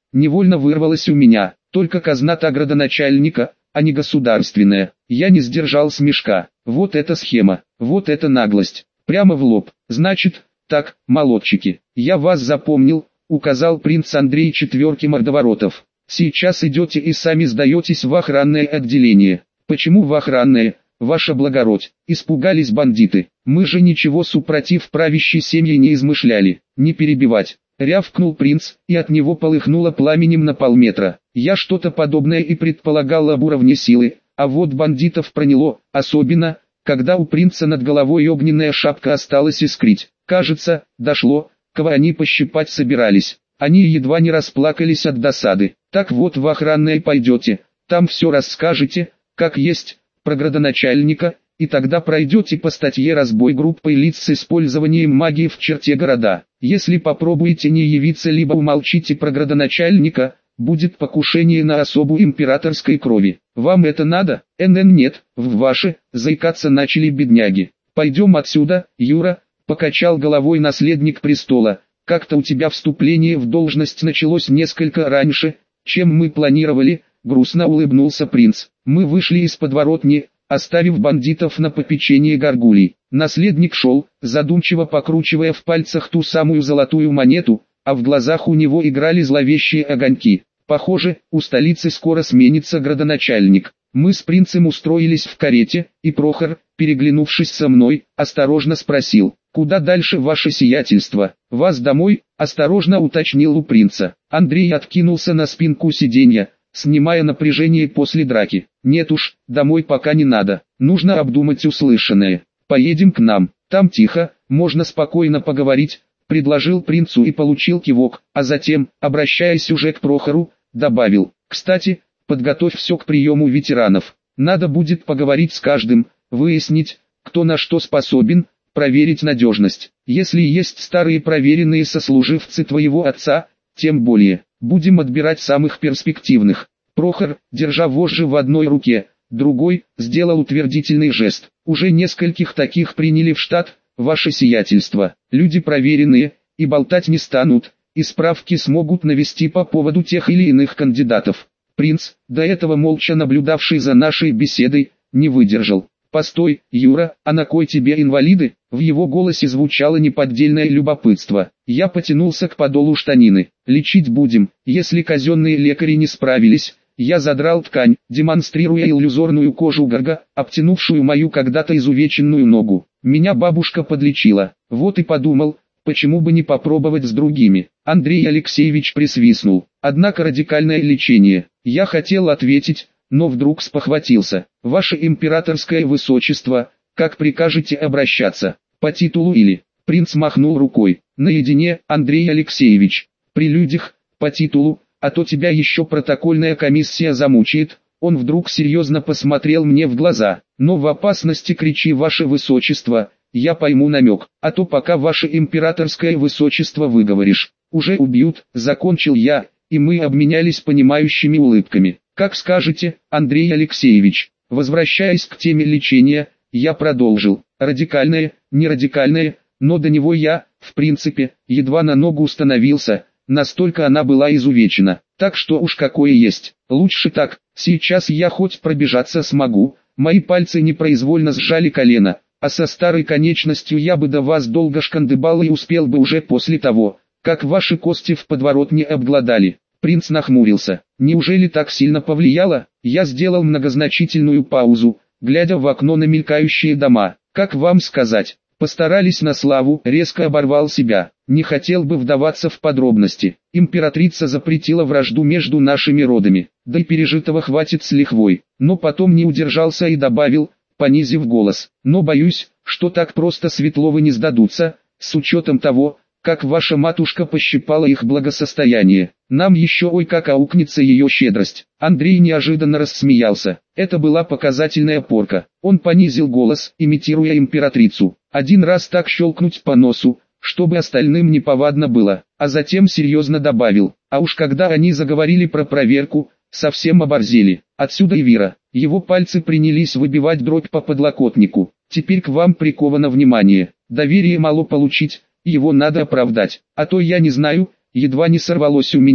Невольно вырвалось у меня, только казна-то градоначальника, а не государственная. Я не сдержал смешка. Вот эта схема, вот эта наглость. Прямо в лоб. Значит, так, молодчики, я вас запомнил, указал принц Андрей четверке мордоворотов. Сейчас идете и сами сдаетесь в охранное отделение. Почему в охранное, ваша благородь? Испугались бандиты. Мы же ничего супротив правящей семьи не измышляли. Не перебивать. Рявкнул принц, и от него полыхнуло пламенем на полметра. Я что-то подобное и предполагал об уровне силы, а вот бандитов проняло, особенно, когда у принца над головой огненная шапка осталась искрить. Кажется, дошло, кого они пощипать собирались. Они едва не расплакались от досады. Так вот в охранное пойдете, там все расскажете, как есть, про градоначальника, и тогда пройдете по статье «Разбой группой лиц с использованием магии в черте города». Если попробуете не явиться либо умолчите про градоначальника, будет покушение на особу императорской крови. Вам это надо? НН нет, в ваши, заикаться начали бедняги. Пойдем отсюда, Юра, покачал головой наследник престола. Как-то у тебя вступление в должность началось несколько раньше, чем мы планировали, грустно улыбнулся принц. Мы вышли из подворотни, оставив бандитов на попечение горгулей. Наследник шел, задумчиво покручивая в пальцах ту самую золотую монету, а в глазах у него играли зловещие огоньки. Похоже, у столицы скоро сменится градоначальник. Мы с принцем устроились в карете, и Прохор, переглянувшись со мной, осторожно спросил: «Куда дальше, ваше сиятельство?» «Вас домой?» – осторожно уточнил у принца. Андрей откинулся на спинку сиденья, снимая напряжение после драки. «Нет уж, домой пока не надо, нужно обдумать услышанное. Поедем к нам, там тихо, можно спокойно поговорить», – предложил принцу и получил кивок, а затем, обращаясь уже к Прохору, добавил: «Кстати, подготовь все к приему ветеранов. Надо будет поговорить с каждым, выяснить, кто на что способен, проверить надежность. Если есть старые проверенные сослуживцы твоего отца, тем более, будем отбирать самых перспективных». Прохор, держа вожжи в одной руке, другой, сделал утвердительный жест. «Уже нескольких таких приняли в штат, ваше сиятельство. Люди проверенные, и болтать не станут, и справки смогут навести по поводу тех или иных кандидатов». Принц, до этого молча наблюдавший за нашей беседой, не выдержал. «Постой, Юра, а на кой тебе инвалиды?» В его голосе звучало неподдельное любопытство. Я потянулся к подолу штанины. «Лечить будем, если казенные лекари не справились». Я задрал ткань, демонстрируя иллюзорную кожу горга, обтянувшую мою когда-то изувеченную ногу. Меня бабушка подлечила. Вот и подумал, почему бы не попробовать с другими. Андрей Алексеевич присвистнул. «Однако радикальное лечение». Я хотел ответить, но вдруг спохватился. «Ваше императорское высочество, как прикажете обращаться? По титулу или?» Принц махнул рукой. «Наедине, Андрей Алексеевич. При людях, по титулу, а то тебя еще протокольная комиссия замучает». Он вдруг серьезно посмотрел мне в глаза. «Но в опасности кричи, ваше высочество, я пойму намек, а то пока ваше императорское высочество выговоришь, уже убьют», закончил я, и мы обменялись понимающими улыбками. «Как скажете, Андрей Алексеевич». Возвращаясь к теме лечения, я продолжил. «Радикальное, не радикальное, но до него я, в принципе, едва на ногу становился, настолько она была изувечена. Так что уж какое есть, лучше так, сейчас я хоть пробежаться смогу». Мои пальцы непроизвольно сжали колено, а со старой конечностью я бы до вас долго шкандыбал и успел бы уже после того, как ваши кости в подворотне обглодали. Принц нахмурился. «Неужели так сильно повлияло?» Я сделал многозначительную паузу, глядя в окно на мелькающие дома. «Как вам сказать? Постарались на славу», резко оборвал себя. Не хотел бы вдаваться в подробности. Императрица запретила вражду между нашими родами, да и пережитого хватит с лихвой. Но потом не удержался и добавил, понизив голос: «Но боюсь, что так просто Светловы не сдадутся, с учетом того, как ваша матушка пощипала их благосостояние. Нам еще ой как аукнется ее щедрость». Андрей неожиданно рассмеялся. Это была показательная порка. Он понизил голос, имитируя императрицу. Один раз так щелкнуть по носу, чтобы остальным неповадно было, а затем серьезно добавил: «А уж когда они заговорили про проверку, совсем оборзели. Отсюда и вира». Его пальцы принялись выбивать дробь по подлокотнику. «Теперь к вам приковано внимание. Доверие мало получить, его надо оправдать. А то я не знаю», едва не сорвалось у меня,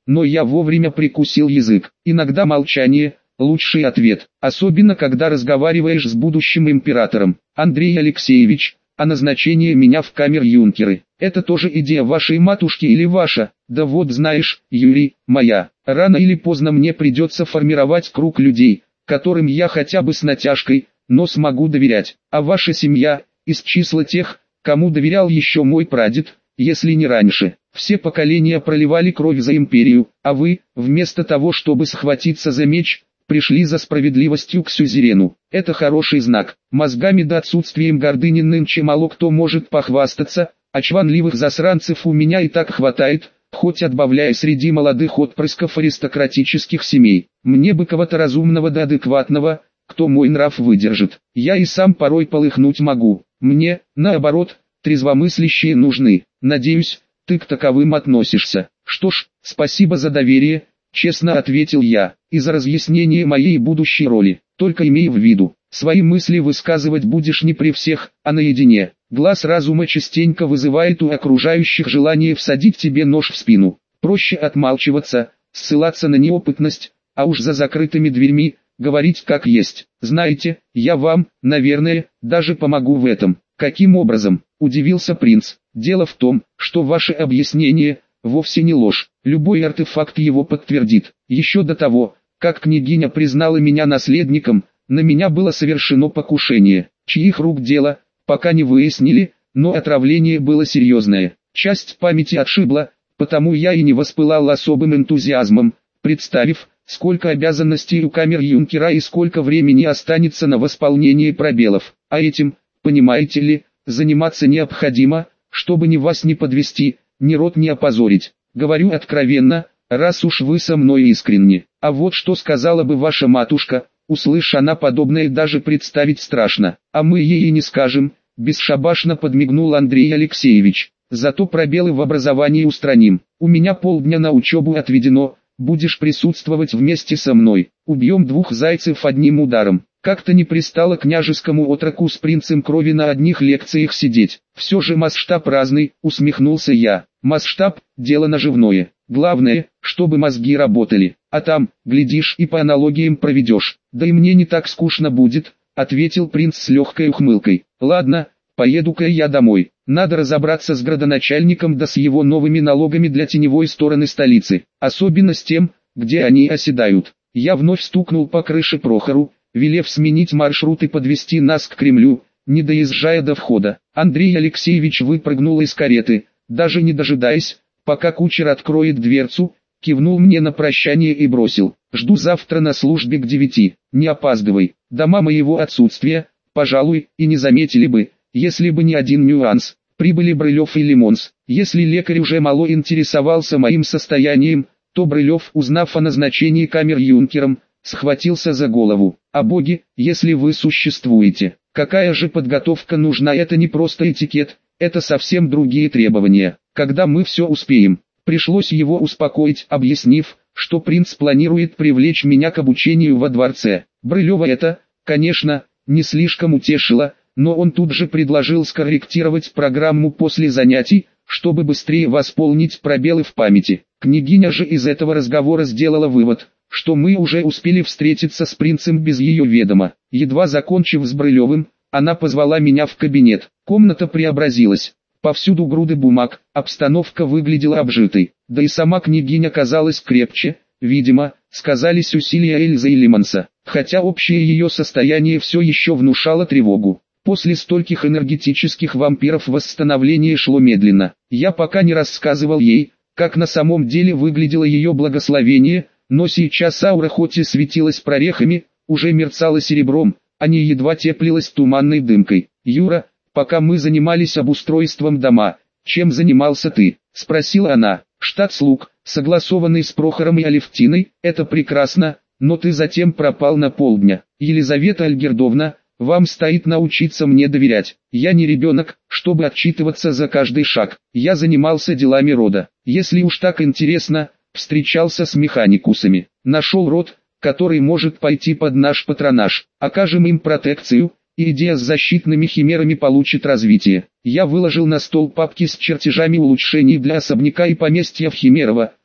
но я вовремя прикусил язык. Иногда молчание – лучший ответ, особенно когда разговариваешь с будущим императором. Андрей Алексеевич, а назначение меня в камер-юнкеры – это тоже идея вашей матушки или ваша? Да вот знаешь, Юрий, моя. Рано или поздно мне придется формировать круг людей, которым я хотя бы с натяжкой, но смогу доверять. А ваша семья – из числа тех, кому доверял еще мой прадед, если не раньше. Все поколения проливали кровь за империю, а вы, вместо того чтобы схватиться за меч, пришли за справедливостью к сюзерену. Это хороший знак. Мозгами да отсутствием гордыни нынче мало кто может похвастаться, а чванливых засранцев у меня и так хватает, хоть отбавляя среди молодых отпрысков аристократических семей. Мне бы кого-то разумного да адекватного, кто мой нрав выдержит. Я и сам порой полыхнуть могу. Мне, наоборот, трезвомыслящие нужны. Надеюсь, ты к таковым относишься. Что ж, спасибо за доверие, честно ответил я, и за разъяснение моей будущей роли. Только имей в виду, свои мысли высказывать будешь не при всех, а наедине. Глаз разума частенько вызывает у окружающих желание всадить тебе нож в спину. Проще отмалчиваться, ссылаться на неопытность, а уж за закрытыми дверьми говорить как есть. Знаете, я вам, наверное, даже помогу в этом. Каким образом? Удивился принц. Дело в том, что ваше объяснение вовсе не ложь. Любой артефакт его подтвердит. Еще до того, как княгиня признала меня наследником, на меня было совершено покушение. Чьих рук дело, пока не выяснили, но отравление было серьезное. Часть памяти отшибла, потому я и не воспылал особым энтузиазмом, представив, сколько обязанностей у камер-юнкера и сколько времени останется на восполнение пробелов. А этим, понимаете ли, заниматься необходимо, чтобы ни вас не подвести, ни род не опозорить. Говорю откровенно, раз уж вы со мной искренни. А вот что сказала бы ваша матушка, услышь она подобное, даже представить страшно. А мы ей и не скажем, бесшабашно подмигнул Андрей Алексеевич. Зато пробелы в образовании устраним. У меня полдня на учебу отведено, будешь присутствовать вместе со мной. Убьем двух зайцев одним ударом. Как-то не пристало княжескому отроку с принцем крови на одних лекциях сидеть. Все же масштаб разный, усмехнулся я. Масштаб – дело наживное. Главное, чтобы мозги работали. А там, глядишь, и по аналогиям проведешь. Да и мне не так скучно будет, ответил принц с легкой ухмылкой. Ладно, поеду-ка я домой. Надо разобраться с градоначальником да с его новыми налогами для теневой стороны столицы. Особенно с тем, где они оседают. Я вновь стукнул по крыше Прохору, велев сменить маршрут и подвести нас к Кремлю, не доезжая до входа. Андрей Алексеевич выпрыгнул из кареты, даже не дожидаясь, пока кучер откроет дверцу, кивнул мне на прощание и бросил: «Жду завтра на службе к девяти, не опаздывай». Дома моего отсутствия, пожалуй, и не заметили бы, если бы не один нюанс. Прибыли Брылев и Лимонс. Если лекарь уже мало интересовался моим состоянием, то Брылев, узнав о назначении камер-юнкером, схватился за голову. А боги, если вы существуете, какая же подготовка нужна? Это не просто этикет, это совсем другие требования. Когда мы все успеем? Пришлось его успокоить, объяснив, что принц планирует привлечь меня к обучению во дворце. Брылева это, конечно, не слишком утешило, но он тут же предложил скорректировать программу после занятий, чтобы быстрее восполнить пробелы в памяти. Княгиня же из этого разговора сделала вывод, что мы уже успели встретиться с принцем без ее ведома. Едва закончив с Брылевым, она позвала меня в кабинет. Комната преобразилась. Повсюду груды бумаг, обстановка выглядела обжитой. Да и сама княгиня казалась крепче, видимо, сказались усилия Эльзы и Лимонса. Хотя общее ее состояние все еще внушало тревогу. После стольких энергетических вампиров восстановление шло медленно. Я пока не рассказывал ей, как на самом деле выглядело ее благословение, но сейчас аура хоть и светилась прорехами, уже мерцала серебром, а не едва теплилась туманной дымкой. «Юра, пока мы занимались обустройством дома, чем занимался ты?» – спросила она. «Штат слуг, согласованный с Прохором и Алевтиной, это прекрасно, но ты затем пропал на полдня. Елизавета Альгердовна, вам стоит научиться мне доверять. Я не ребенок, чтобы отчитываться за каждый шаг. Я занимался делами рода. Если уж так интересно, встречался с механикусами. Нашел род, который может пойти под наш патронаж. Окажем им протекцию, и идея с защитными химерами получит развитие». Я выложил на стол папки с чертежами улучшений для особняка и поместья в Химерово,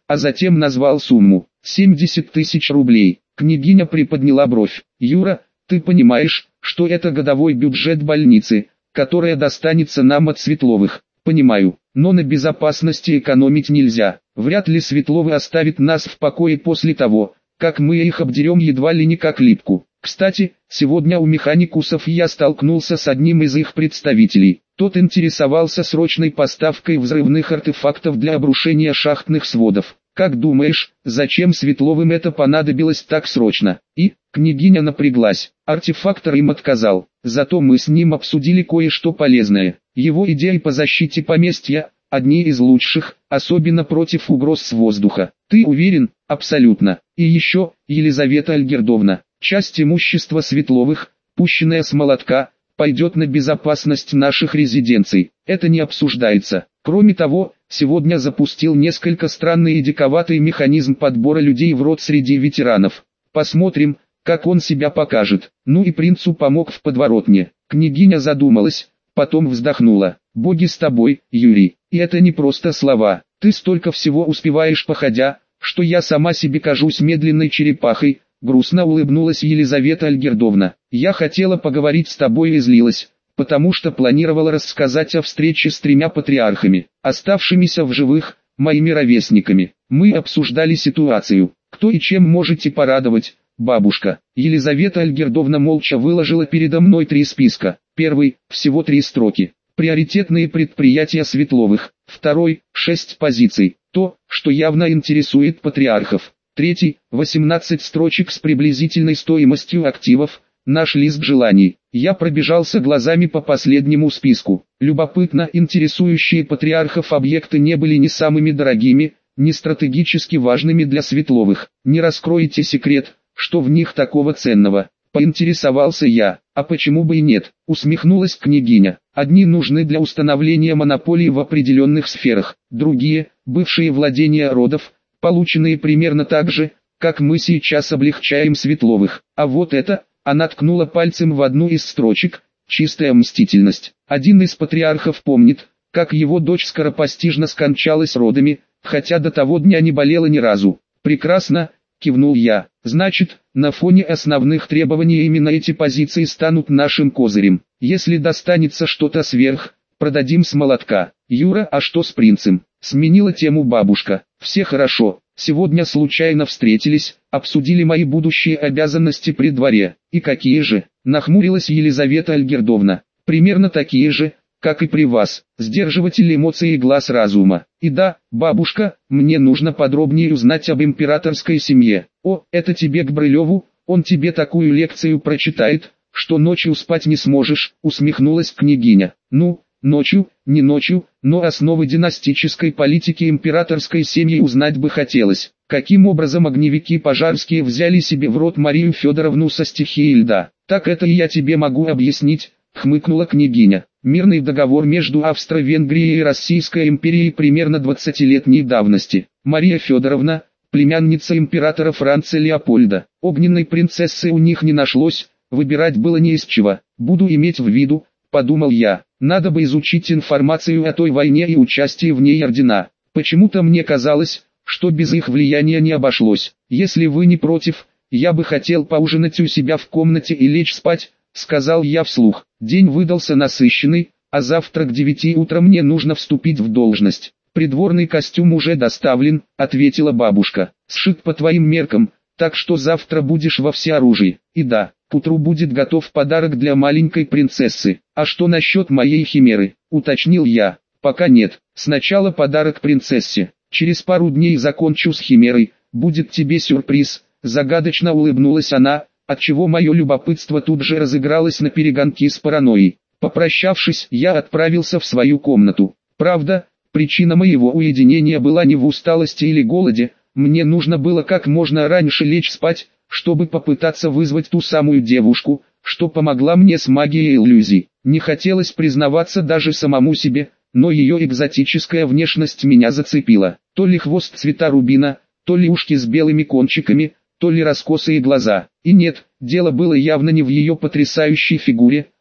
а затем назвал сумму – семьдесят тысяч рублей. Княгиня приподняла бровь. «Юра, ты понимаешь, что это годовой бюджет больницы, которая достанется нам от Светловых?» «Понимаю, но на безопасности экономить нельзя. Вряд ли Светловы оставят нас в покое после того, как мы их обдерем едва ли не как липку. Кстати, сегодня у механикусов я столкнулся с одним из их представителей. Тот интересовался срочной поставкой взрывных артефактов для обрушения шахтных сводов. Как думаешь, зачем Светловым это понадобилось так срочно?» И, княгиня напряглась, артефактор им отказал. Зато мы с ним обсудили кое-что полезное. Его идеи по защите поместья – одни из лучших, особенно против угроз с воздуха. Ты уверен? Абсолютно. И еще, Елизавета Альгердовна, часть имущества Светловых, пущенная с молотка, пойдет на безопасность наших резиденций. Это не обсуждается. Кроме того, сегодня запустил несколько странный и диковатый механизм подбора людей в рот среди ветеранов. Посмотрим, как он себя покажет. Ну и принцу помог в подворотне. Княгиня задумалась, потом вздохнула. «Боги с тобой, Юрий, и это не просто слова. Ты столько всего успеваешь походя, что я сама себе кажусь медленной черепахой», грустно улыбнулась Елизавета Альгердовна. «Я хотела поговорить с тобой и злилась, потому что планировала рассказать о встрече с тремя патриархами, оставшимися в живых, моими ровесниками. Мы обсуждали ситуацию, кто и чем можете порадовать, бабушка». Елизавета Альгердовна молча выложила передо мной три списка. Первый, всего три строки. Приоритетные предприятия Светловых. Второй, шесть позиций. То, что явно интересует патриархов. Третий, восемнадцать строчек с приблизительной стоимостью активов. Наш лист желаний. Я пробежался глазами по последнему списку. Любопытно, интересующие патриархов объекты не были ни самыми дорогими, ни стратегически важными для Светловых. Не раскроете секрет, что в них такого ценного? Поинтересовался я. А почему бы и нет? Усмехнулась княгиня. Одни нужны для установления монополии в определенных сферах, другие – бывшие владения родов, полученные примерно так же, как мы сейчас облегчаем Светловых. А вот это, она ткнула пальцем в одну из строчек, чистая мстительность. Один из патриархов помнит, как его дочь скоропостижно скончалась родами, хотя до того дня не болела ни разу. Прекрасно, кивнул я. Значит, на фоне основных требований именно эти позиции станут нашим козырем. Если достанется что-то сверх, продадим с молотка. Юра, а что с принцем? Сменила тему бабушка. Все хорошо. Сегодня случайно встретились, обсудили мои будущие обязанности при дворе. И какие же? Нахмурилась Елизавета Альгердовна. Примерно такие же, как и при вас. Сдерживатель эмоций и глаз разума. И да, бабушка, мне нужно подробнее узнать об императорской семье. О, это тебе к Брылеву, он тебе такую лекцию прочитает, что ночью спать не сможешь, усмехнулась княгиня. Ну, ночью, не ночью, но основы династической политики императорской семьи узнать бы хотелось. Каким образом огневики Пожарские взяли себе в рот Марию Федоровну со стихией льда? Так это и я тебе могу объяснить, хмыкнула княгиня. Мирный договор между Австро-Венгрией и Российской империей примерно двадцатилетней давности. Мария Федоровна, племянница императора Франца Леопольда. Огненной принцессы у них не нашлось, выбирать было не из чего. Буду иметь в виду, подумал я, надо бы изучить информацию о той войне и участии в ней ордена. Почему-то мне казалось, что без их влияния не обошлось. Если вы не против, я бы хотел поужинать у себя в комнате и лечь спать, сказал я вслух. День выдался насыщенный, а завтра к девяти утра мне нужно вступить в должность. Придворный костюм уже доставлен, ответила бабушка. Сшит по твоим меркам, так что завтра будешь во всеоружии. И да, к утру будет готов подарок для маленькой принцессы. А что насчет моей химеры, уточнил я. Пока нет, сначала подарок принцессе. Через пару дней закончу с химерой, будет тебе сюрприз. Загадочно улыбнулась она, отчего мое любопытство тут же разыгралось на перегонки с паранойей. Попрощавшись, я отправился в свою комнату. Правда, причина моего уединения была не в усталости или голоде, мне нужно было как можно раньше лечь спать, чтобы попытаться вызвать ту самую девушку, что помогла мне с магией иллюзий. Не хотелось признаваться даже самому себе, но ее экзотическая внешность меня зацепила. То ли хвост цвета рубина, то ли ушки с белыми кончиками, то ли раскосые глаза. И нет, дело было явно не в ее потрясающей фигуре,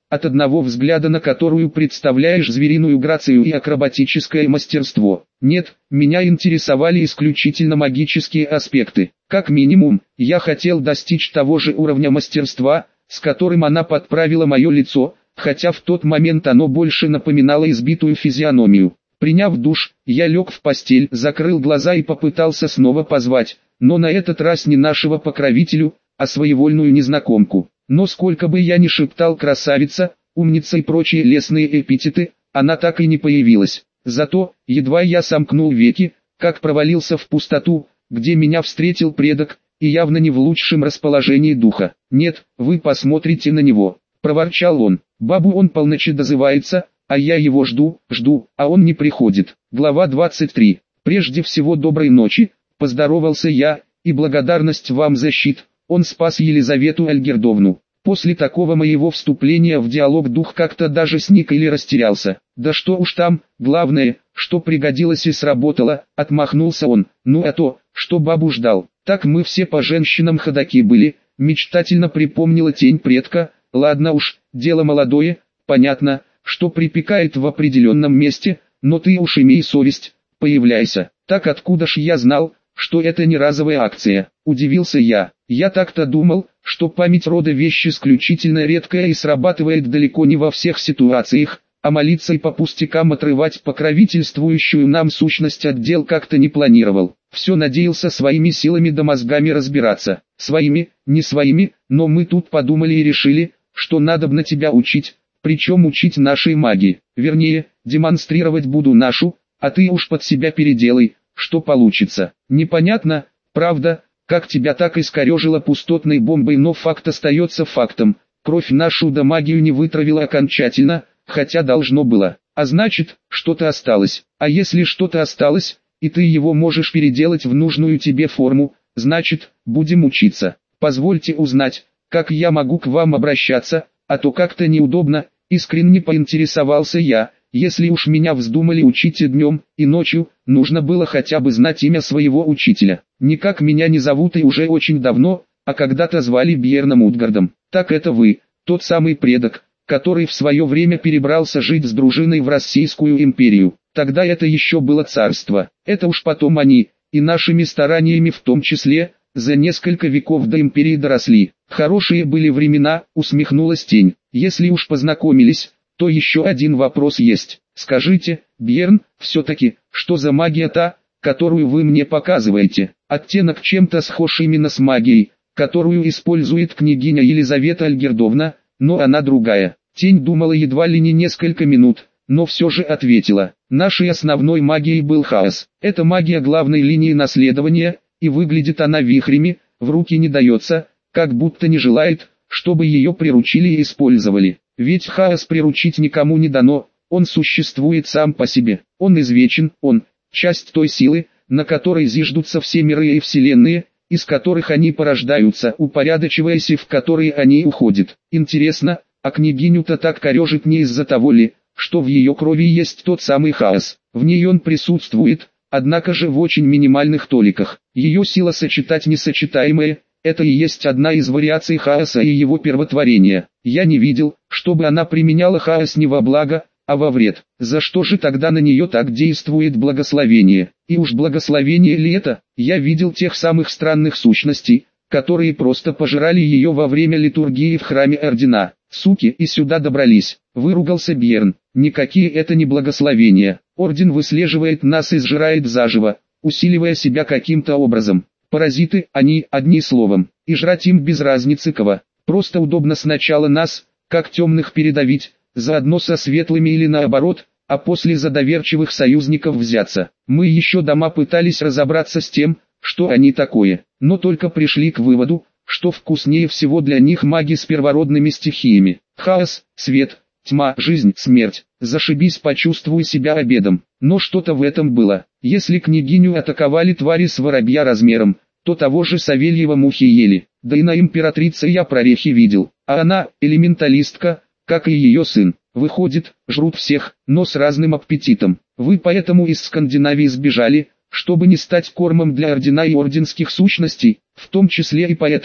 от одного взгляда на которую представляешь звериную грацию и акробатическое мастерство. Нет, меня интересовали исключительно магические аспекты. Как минимум, я хотел достичь того же уровня мастерства, с которым она подправила мое лицо, хотя в тот момент оно больше напоминало избитую физиономию. Приняв душ, я лег в постель, закрыл глаза и попытался снова позвать, но на этот раз не нашего покровителю, а своевольную незнакомку. Но сколько бы я ни шептал красавица, умница и прочие лестные эпитеты, она так и не появилась. Зато, едва я сомкнул веки, как провалился в пустоту, где меня встретил предок, и явно не в лучшем расположении духа. «Нет, вы посмотрите на него», — проворчал он. «Бабу он полночи дозывается, а я его жду, жду, а он не приходит». Глава двадцать три. «Прежде всего доброй ночи», — поздоровался я, — «и благодарность вам за щит». Он спас Елизавету Альгердовну. После такого моего вступления в диалог дух как-то даже сник или растерялся. «Да что уж там, главное, что пригодилось и сработало», — отмахнулся он. «Ну а то, что бабу ждал. Так мы все по женщинам ходаки были», — мечтательно припомнила тень предка. «Ладно уж, дело молодое, понятно, что припекает в определенном месте, но ты уж имей совесть, появляйся». «Так откуда ж я знал, что это не разовая акция?» — удивился я. «Я так-то думал, что память рода вещь исключительно редкая и срабатывает далеко не во всех ситуациях, а молиться и по пустякам отрывать покровительствующую нам сущность от дел как-то не планировал. Все надеялся своими силами да мозгами разбираться. Своими, не своими, но мы тут подумали и решили, что надобно тебя учить, причем учить нашей магии. Вернее, демонстрировать буду нашу, а ты уж под себя переделай, что получится. Непонятно, правда, как тебя так искорежило пустотной бомбой, но факт остается фактом. Кровь нашу да магию не вытравила окончательно, хотя должно было. А значит, что-то осталось. А если что-то осталось, и ты его можешь переделать в нужную тебе форму, значит, будем учиться. Позвольте узнать, как я могу к вам обращаться, а то как-то неудобно, искренне поинтересовался я. Если уж меня вздумали учить и днем, и ночью, нужно было хотя бы знать имя своего учителя. Никак меня не зовут и уже очень давно, а когда-то звали Бьерном Утгардом. Так это вы, тот самый предок, который в свое время перебрался жить с дружиной в Российскую империю. Тогда это еще было царство. Это уж потом они, и нашими стараниями в том числе, за несколько веков до империи доросли. Хорошие были времена, усмехнулась тень. Если уж познакомились, то еще один вопрос есть. Скажите, Бьерн, все-таки, что за магия та, которую вы мне показываете? Оттенок чем-то схож именно с магией, которую использует княгиня Елизавета Альгердовна, но она другая. Тень думала едва ли не несколько минут, но все же ответила. Нашей основной магией был хаос. Это магия главной линии наследования, и выглядит она вихрями, в руки не дается, как будто не желает, чтобы ее приручили и использовали. Ведь хаос приручить никому не дано, он существует сам по себе. Он извечен, он – часть той силы, на которой зиждутся все миры и вселенные, из которых они порождаются, упорядочиваясь и в которые они уходят. Интересно, а княгиню-то так корежит не из-за того ли, что в ее крови есть тот самый хаос. В ней он присутствует, однако же в очень минимальных толиках. Ее сила сочетать несочетаемое – это и есть одна из вариаций хаоса и его первотворения. Я не видел, чтобы она применяла хаос не во благо, а во вред. За что же тогда на нее так действует благословение? И уж благословение ли это? Я видел тех самых странных сущностей, которые просто пожирали ее во время литургии в храме Ордена. Суки, и сюда добрались, выругался Бьерн. Никакие это не благословения. Орден выслеживает нас и сжирает заживо, усиливая себя каким-то образом. Паразиты, они, одни словом, и жрать им без разницы кого. Просто удобно сначала нас, как темных, передавить, заодно со светлыми или наоборот, а после за доверчивых союзников взяться. Мы еще дома пытались разобраться с тем, что они такое, но только пришли к выводу, что вкуснее всего для них маги с первородными стихиями. Хаос, свет, тьма, жизнь, смерть. Зашибись, почувствуй себя обедом. Но что-то в этом было. Если княгиню атаковали твари с воробья размером, то того же Савельева мухи ели. Да и на императрице я прорехи видел. А она, элементалистка, как и ее сын. Выходит, жрут всех, но с разным аппетитом. Вы поэтому из Скандинавии сбежали, чтобы не стать кормом для ордена и орденских сущностей, в том числе и поэтому,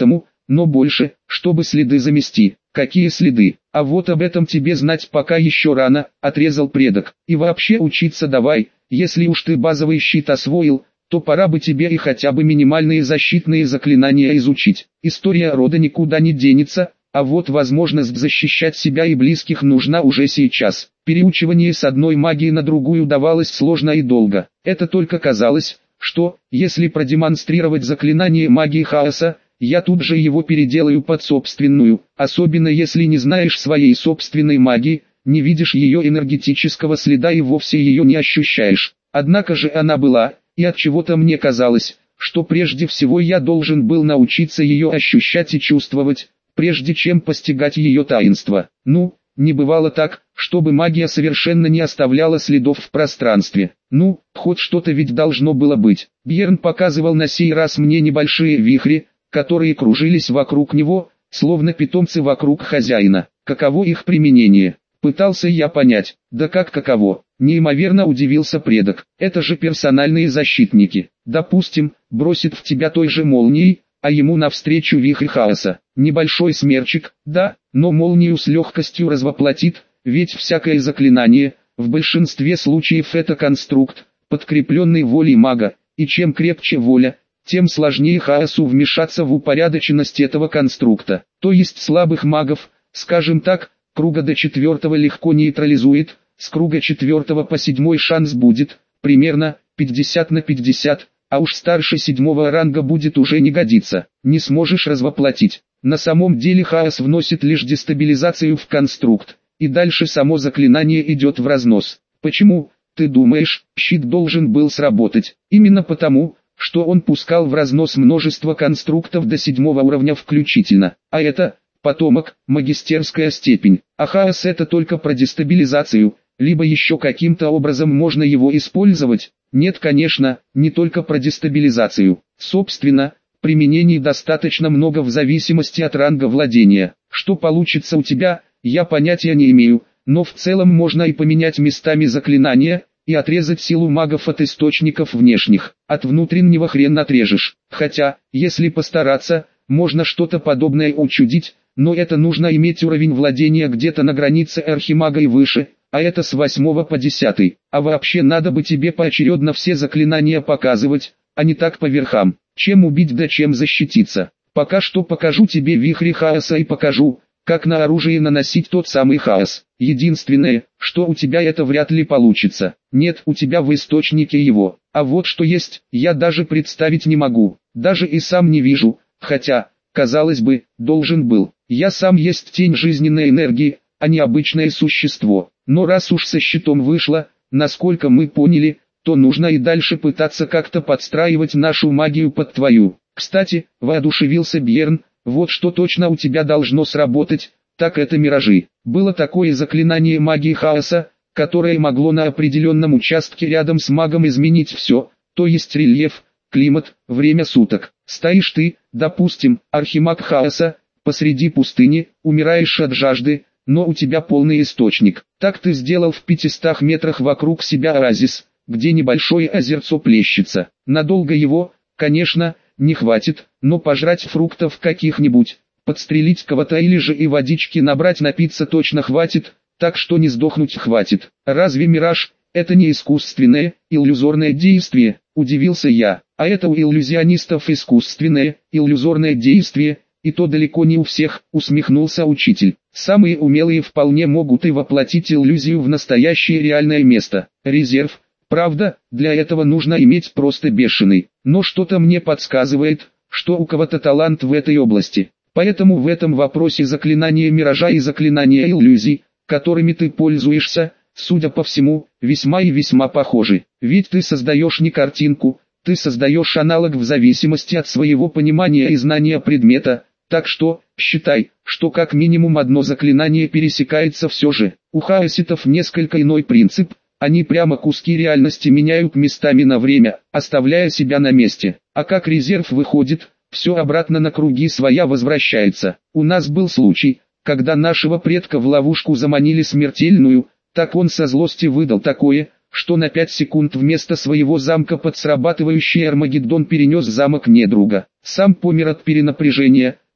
но больше, чтобы следы замести. Какие следы? А вот об этом тебе знать пока еще рано, отрезал предок. И вообще учиться давай, если уж ты базовый щит освоил, то пора бы тебе и хотя бы минимальные защитные заклинания изучить. История рода никуда не денется, а вот возможность защищать себя и близких нужна уже сейчас. Переучивание с одной магии на другую давалось сложно и долго. Это только казалось, что, если продемонстрировать заклинание магии хаоса, я тут же его переделаю под собственную, особенно если не знаешь своей собственной магии, не видишь ее энергетического следа и вовсе ее не ощущаешь. Однако же она была, и от чего-то мне казалось, что прежде всего я должен был научиться ее ощущать и чувствовать, прежде чем постигать ее таинство. Ну, не бывало так, чтобы магия совершенно не оставляла следов в пространстве. Ну, хоть что-то ведь должно было быть. Бьерн показывал на сей раз мне небольшие вихри, которые кружились вокруг него, словно питомцы вокруг хозяина. Каково их применение? Пытался я понять. Да как каково? Неимоверно удивился предок. Это же персональные защитники. Допустим, бросит в тебя той же молнией, а ему навстречу вихрь хаоса. Небольшой смерчик, да, но молнию с легкостью развоплотит, ведь всякое заклинание, в большинстве случаев это конструкт, подкрепленный волей мага, и чем крепче воля, тем сложнее хаосу вмешаться в упорядоченность этого конструкта. То есть слабых магов, скажем так, круга до четвертого легко нейтрализует, с круга четвертого по седьмой шанс будет, примерно, пятьдесят на пятьдесят, а уж старше седьмого ранга будет уже не годиться, не сможешь развоплотить. На самом деле хаос вносит лишь дестабилизацию в конструкт, и дальше само заклинание идет в разнос. Почему, ты думаешь, щит должен был сработать? Именно потому, что он пускал в разнос множество конструктов до седьмого уровня включительно, а это, потомок, магистерская степень, а хаос это только про дестабилизацию, либо еще каким-то образом можно его использовать. Нет, конечно, не только про дестабилизацию. Собственно, применений достаточно много в зависимости от ранга владения. Что получится у тебя, я понятия не имею, но в целом можно и поменять местами заклинания, и отрезать силу магов от источников внешних. От внутреннего хрен отрежешь. Хотя, если постараться, можно что-то подобное учудить, но это нужно иметь уровень владения где-то на границе архимага и выше, а это с восьмого по десятый. А вообще надо бы тебе поочередно все заклинания показывать, а не так по верхам. Чем убить да чем защититься. Пока что покажу тебе вихри хаоса и покажу, как на оружие наносить тот самый хаос. Единственное, что у тебя это вряд ли получится. Нет у тебя в источнике его. А вот что есть, я даже представить не могу. Даже и сам не вижу, хотя, казалось бы, должен был. Я сам есть тень жизненной энергии, а не обычное существо. Но раз уж со щитом вышло, насколько мы поняли, то нужно и дальше пытаться как-то подстраивать нашу магию под твою. Кстати, воодушевился Бьерн, вот что точно у тебя должно сработать, так это миражи. Было такое заклинание магии хаоса, которое могло на определенном участке рядом с магом изменить все, то есть рельеф, климат, время суток. Стоишь ты, допустим, архимаг хаоса, посреди пустыни, умираешь от жажды, но у тебя полный источник. Так ты сделал в пятистах метрах вокруг себя оазис, где небольшое озерцо плещется. Надолго его, конечно, не хватит, но пожрать фруктов каких-нибудь, подстрелить кого-то или же и водички набрать напиться точно хватит, так что не сдохнуть хватит. Разве мираж, это не искусственное, иллюзорное действие, удивился я, а это у иллюзионистов искусственное, иллюзорное действие, и то далеко не у всех, усмехнулся учитель. Самые умелые вполне могут и воплотить иллюзию в настоящее реальное место. Резерв, правда, для этого нужно иметь просто бешеный, но что-то мне подсказывает, что у кого-то талант в этой области. Поэтому в этом вопросе заклинания миража и заклинания иллюзий, которыми ты пользуешься, судя по всему, весьма и весьма похожи. Ведь ты создаешь не картинку, ты создаешь аналог в зависимости от своего понимания и знания предмета, так что, считай, что как минимум одно заклинание пересекается все же. У хаоситов несколько иной принцип, они прямо куски реальности меняют местами на время, оставляя себя на месте. А как резерв выходит, все обратно на круги своя возвращается. У нас был случай, когда нашего предка в ловушку заманили смертельную, так он со злости выдал такое, что на пять секунд вместо своего замка под срабатывающий Армагеддон перенес замок недруга. Сам помер от перенапряжения,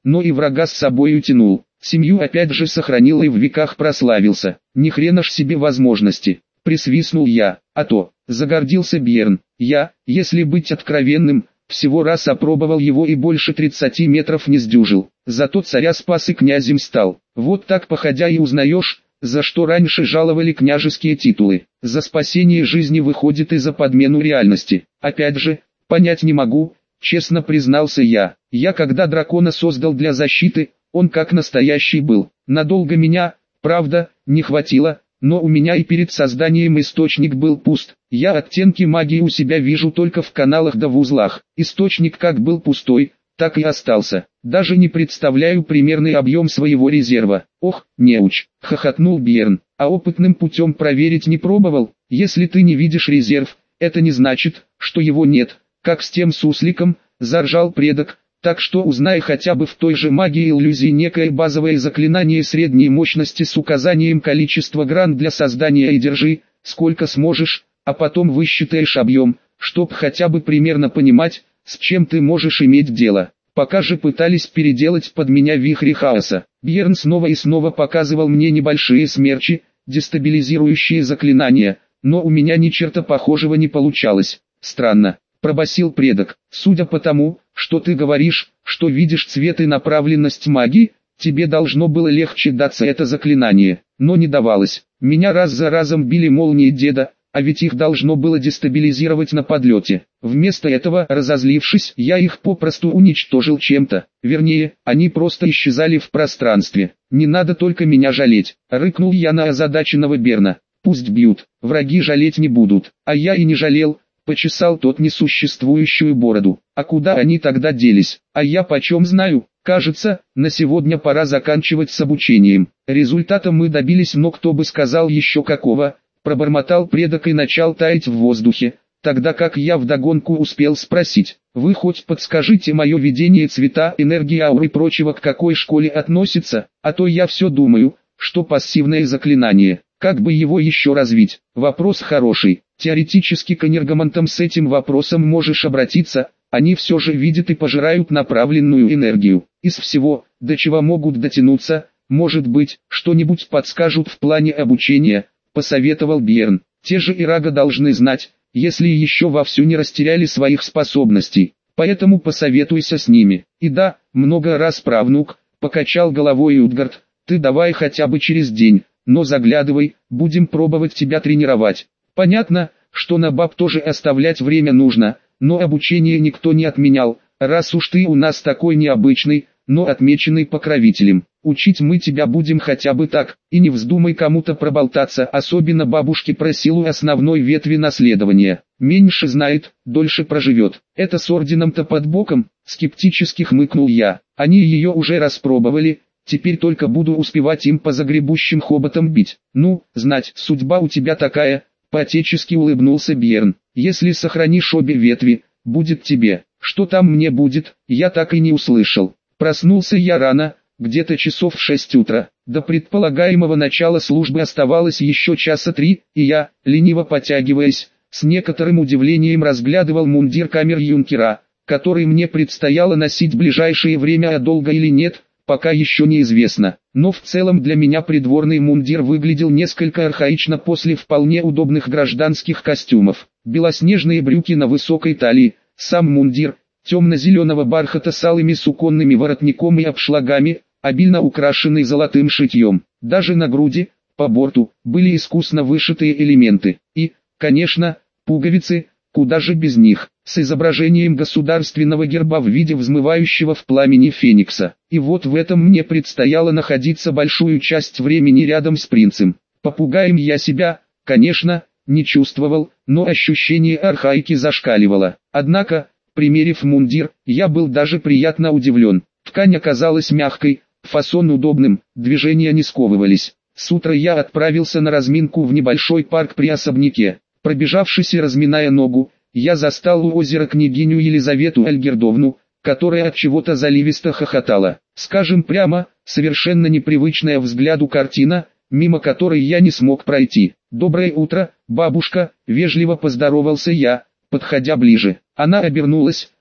но и врага с собой утянул. Семью опять же сохранил и в веках прославился. Ни хрена ж себе возможности. Присвистнул я. А то, загордился Бьерн. Я, если быть откровенным, всего раз опробовал его и больше тридцати метров не сдюжил. Зато царя спас и князем стал. Вот так походя и узнаешь, за что раньше жаловали княжеские титулы. За спасение жизни выходит и за подмену реальности. Опять же, понять не могу, честно признался я. Я когда дракона создал для защиты, он как настоящий был. Надолго меня, правда, не хватило, но у меня и перед созданием источник был пуст. Я оттенки магии у себя вижу только в каналах да в узлах. Источник как был пустой, так и остался. Даже не представляю примерный объем своего резерва. Ох, неуч, хохотнул Бьерн. А опытным путем проверить не пробовал? Если ты не видишь резерв, это не значит, что его нет. Как с тем сусликом, заржал предок. Так что узнай хотя бы в той же магии иллюзии некое базовое заклинание средней мощности с указанием количества гран для создания и держи, сколько сможешь, а потом высчитаешь объем, чтоб хотя бы примерно понимать, с чем ты можешь иметь дело. Пока же пытались переделать под меня вихри хаоса. Бьерн снова и снова показывал мне небольшие смерчи, дестабилизирующие заклинания, но у меня ни черта похожего не получалось. Странно. Пробасил предок. Судя по тому, что ты говоришь, что видишь цвет и направленность магии, тебе должно было легче даться это заклинание, но не давалось. Меня раз за разом били молнии деда, а ведь их должно было дестабилизировать на подлете. Вместо этого, разозлившись, я их попросту уничтожил чем-то. Вернее, они просто исчезали в пространстве. Не надо только меня жалеть, рыкнул я на озадаченного Берна. Пусть бьют, враги жалеть не будут, а я и не жалел. Почесал тот несуществующую бороду. А куда они тогда делись? А я почем знаю? Кажется, на сегодня пора заканчивать с обучением. Результата мы добились, но кто бы сказал еще какого? Пробормотал предок и начал таять в воздухе. Тогда как я вдогонку успел спросить. Вы хоть подскажите мое видение цвета, энергии ауры и прочего к какой школе относится? А то я все думаю, что пассивное заклинание. Как бы его еще развить? Вопрос хороший. Теоретически к энергомантам с этим вопросом можешь обратиться, они все же видят и пожирают направленную энергию. Из всего, до чего могут дотянуться, может быть, что-нибудь подскажут в плане обучения, посоветовал Бьерн. Те же Ирага должны знать, если еще вовсю не растеряли своих способностей, поэтому посоветуйся с ними. И да, много раз правнук, покачал головой Утгард, ты давай хотя бы через день, но заглядывай, будем пробовать тебя тренировать. Понятно, что на баб тоже оставлять время нужно, но обучение никто не отменял, раз уж ты у нас такой необычный, но отмеченный покровителем. Учить мы тебя будем хотя бы так, и не вздумай кому-то проболтаться, особенно бабушке про силу основной ветви наследования. Меньше знает, дольше проживет. Это с орденом-то под боком, скептически хмыкнул я. Они ее уже распробовали, теперь только буду успевать им по загребущим хоботам бить. Ну, знать, судьба у тебя такая. По-отечески улыбнулся Бьерн. Если сохранишь обе ветви, будет тебе. Что там мне будет, я так и не услышал. Проснулся я рано, где-то часов в шесть утра. До предполагаемого начала службы оставалось еще часа три, и я, лениво потягиваясь, с некоторым удивлением разглядывал мундир камер-юнкера, который мне предстояло носить в ближайшее время, а долго или нет, пока еще неизвестно. Но в целом для меня придворный мундир выглядел несколько архаично после вполне удобных гражданских костюмов. Белоснежные брюки на высокой талии, сам мундир, темно-зеленого бархата с алыми суконными воротником и обшлагами, обильно украшенный золотым шитьем. Даже на груди, по борту, были искусно вышитые элементы. И, конечно, пуговицы, куда же без них, с изображением государственного герба в виде взмывающего в пламени феникса. И вот в этом мне предстояло находиться большую часть времени рядом с принцем. Попугаем я себя, конечно, не чувствовал, но ощущение архаики зашкаливало. Однако, примерив мундир, я был даже приятно удивлен. Ткань оказалась мягкой, фасон удобным, движения не сковывались. С утра я отправился на разминку в небольшой парк при особняке. Пробежавшись и разминая ногу, я застал у озера княгиню Елизавету Альгердовну, которая от чего-то заливисто хохотала. Скажем прямо, совершенно непривычная взгляду картина, мимо которой я не смог пройти. «Доброе утро, бабушка», — вежливо поздоровался я, подходя ближе. Она обернулась,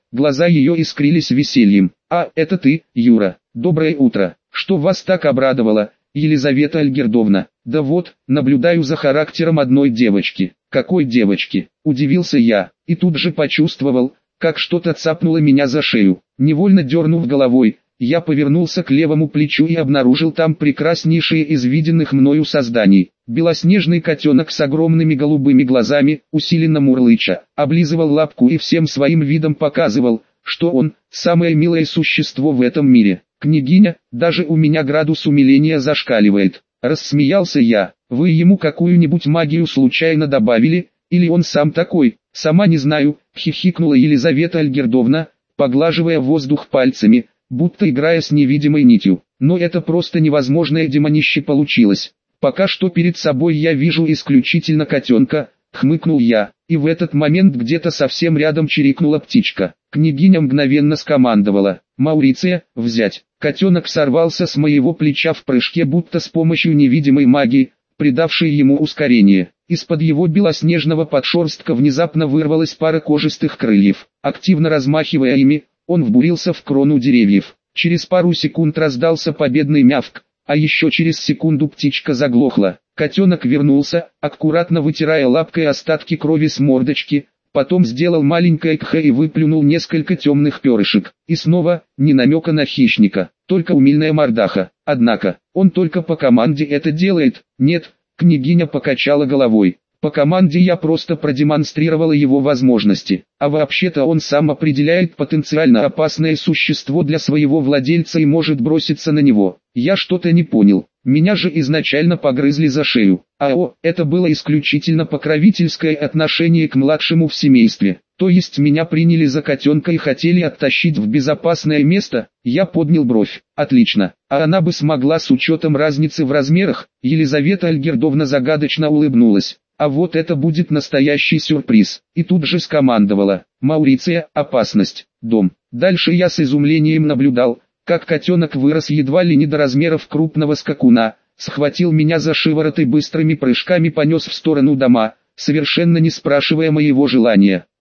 глаза ее искрились весельем. «А, это ты, Юра, доброе утро, что вас так обрадовало, Елизавета Альгердовна?» «Да вот, наблюдаю за характером одной девочки». «Какой девочки?» – удивился я, и тут же почувствовал, как что-то цапнуло меня за шею. Невольно дернув головой, я повернулся к левому плечу и обнаружил там прекраснейшее из виденных мною созданий. Белоснежный котенок с огромными голубыми глазами, усиленно мурлыча, облизывал лапку и всем своим видом показывал, что он – самое милое существо в этом мире. «Княгиня, даже у меня градус умиления зашкаливает». Рассмеялся я. «Вы ему какую-нибудь магию случайно добавили, или он сам такой?» «Сама не знаю», — хихикнула Елизавета Альгердовна, поглаживая воздух пальцами, будто играя с невидимой нитью. «Но это просто невозможное демонище получилось. Пока что перед собой я вижу исключительно котенка», — хмыкнул я, и в этот момент где-то совсем рядом чирикнула птичка. Княгиня мгновенно скомандовала: «Мауриция, взять!» Котенок сорвался с моего плеча в прыжке, будто с помощью невидимой магии, придавшей ему ускорение. Из-под его белоснежного подшерстка внезапно вырвалась пара кожистых крыльев. Активно размахивая ими, он вбурился в крону деревьев. Через пару секунд раздался победный мявк, а еще через секунду птичка заглохла. Котенок вернулся, аккуратно вытирая лапкой остатки крови с мордочки, потом сделал маленькое кхэ и выплюнул несколько темных перышек. И снова, ни намека на хищника, только умильная мордаха. Однако, он только по команде это делает. Нет, княгиня покачала головой. По команде я просто продемонстрировала его возможности. А вообще-то он сам определяет потенциально опасное существо для своего владельца и может броситься на него. Я что-то не понял. Меня же изначально погрызли за шею. А о, это было исключительно покровительское отношение к младшему в семействе. То есть меня приняли за котенка и хотели оттащить в безопасное место? Я поднял бровь. Отлично. А она бы смогла с учетом разницы в размерах? Елизавета Альгердовна загадочно улыбнулась. А вот это будет настоящий сюрприз. И тут же скомандовала: «Мауриция, опасность, дом». Дальше я с изумлением наблюдал, как котенок вырос едва ли не до размеров крупного скакуна, схватил меня за шиворот и быстрыми прыжками понес в сторону дома, совершенно не спрашивая моего желания.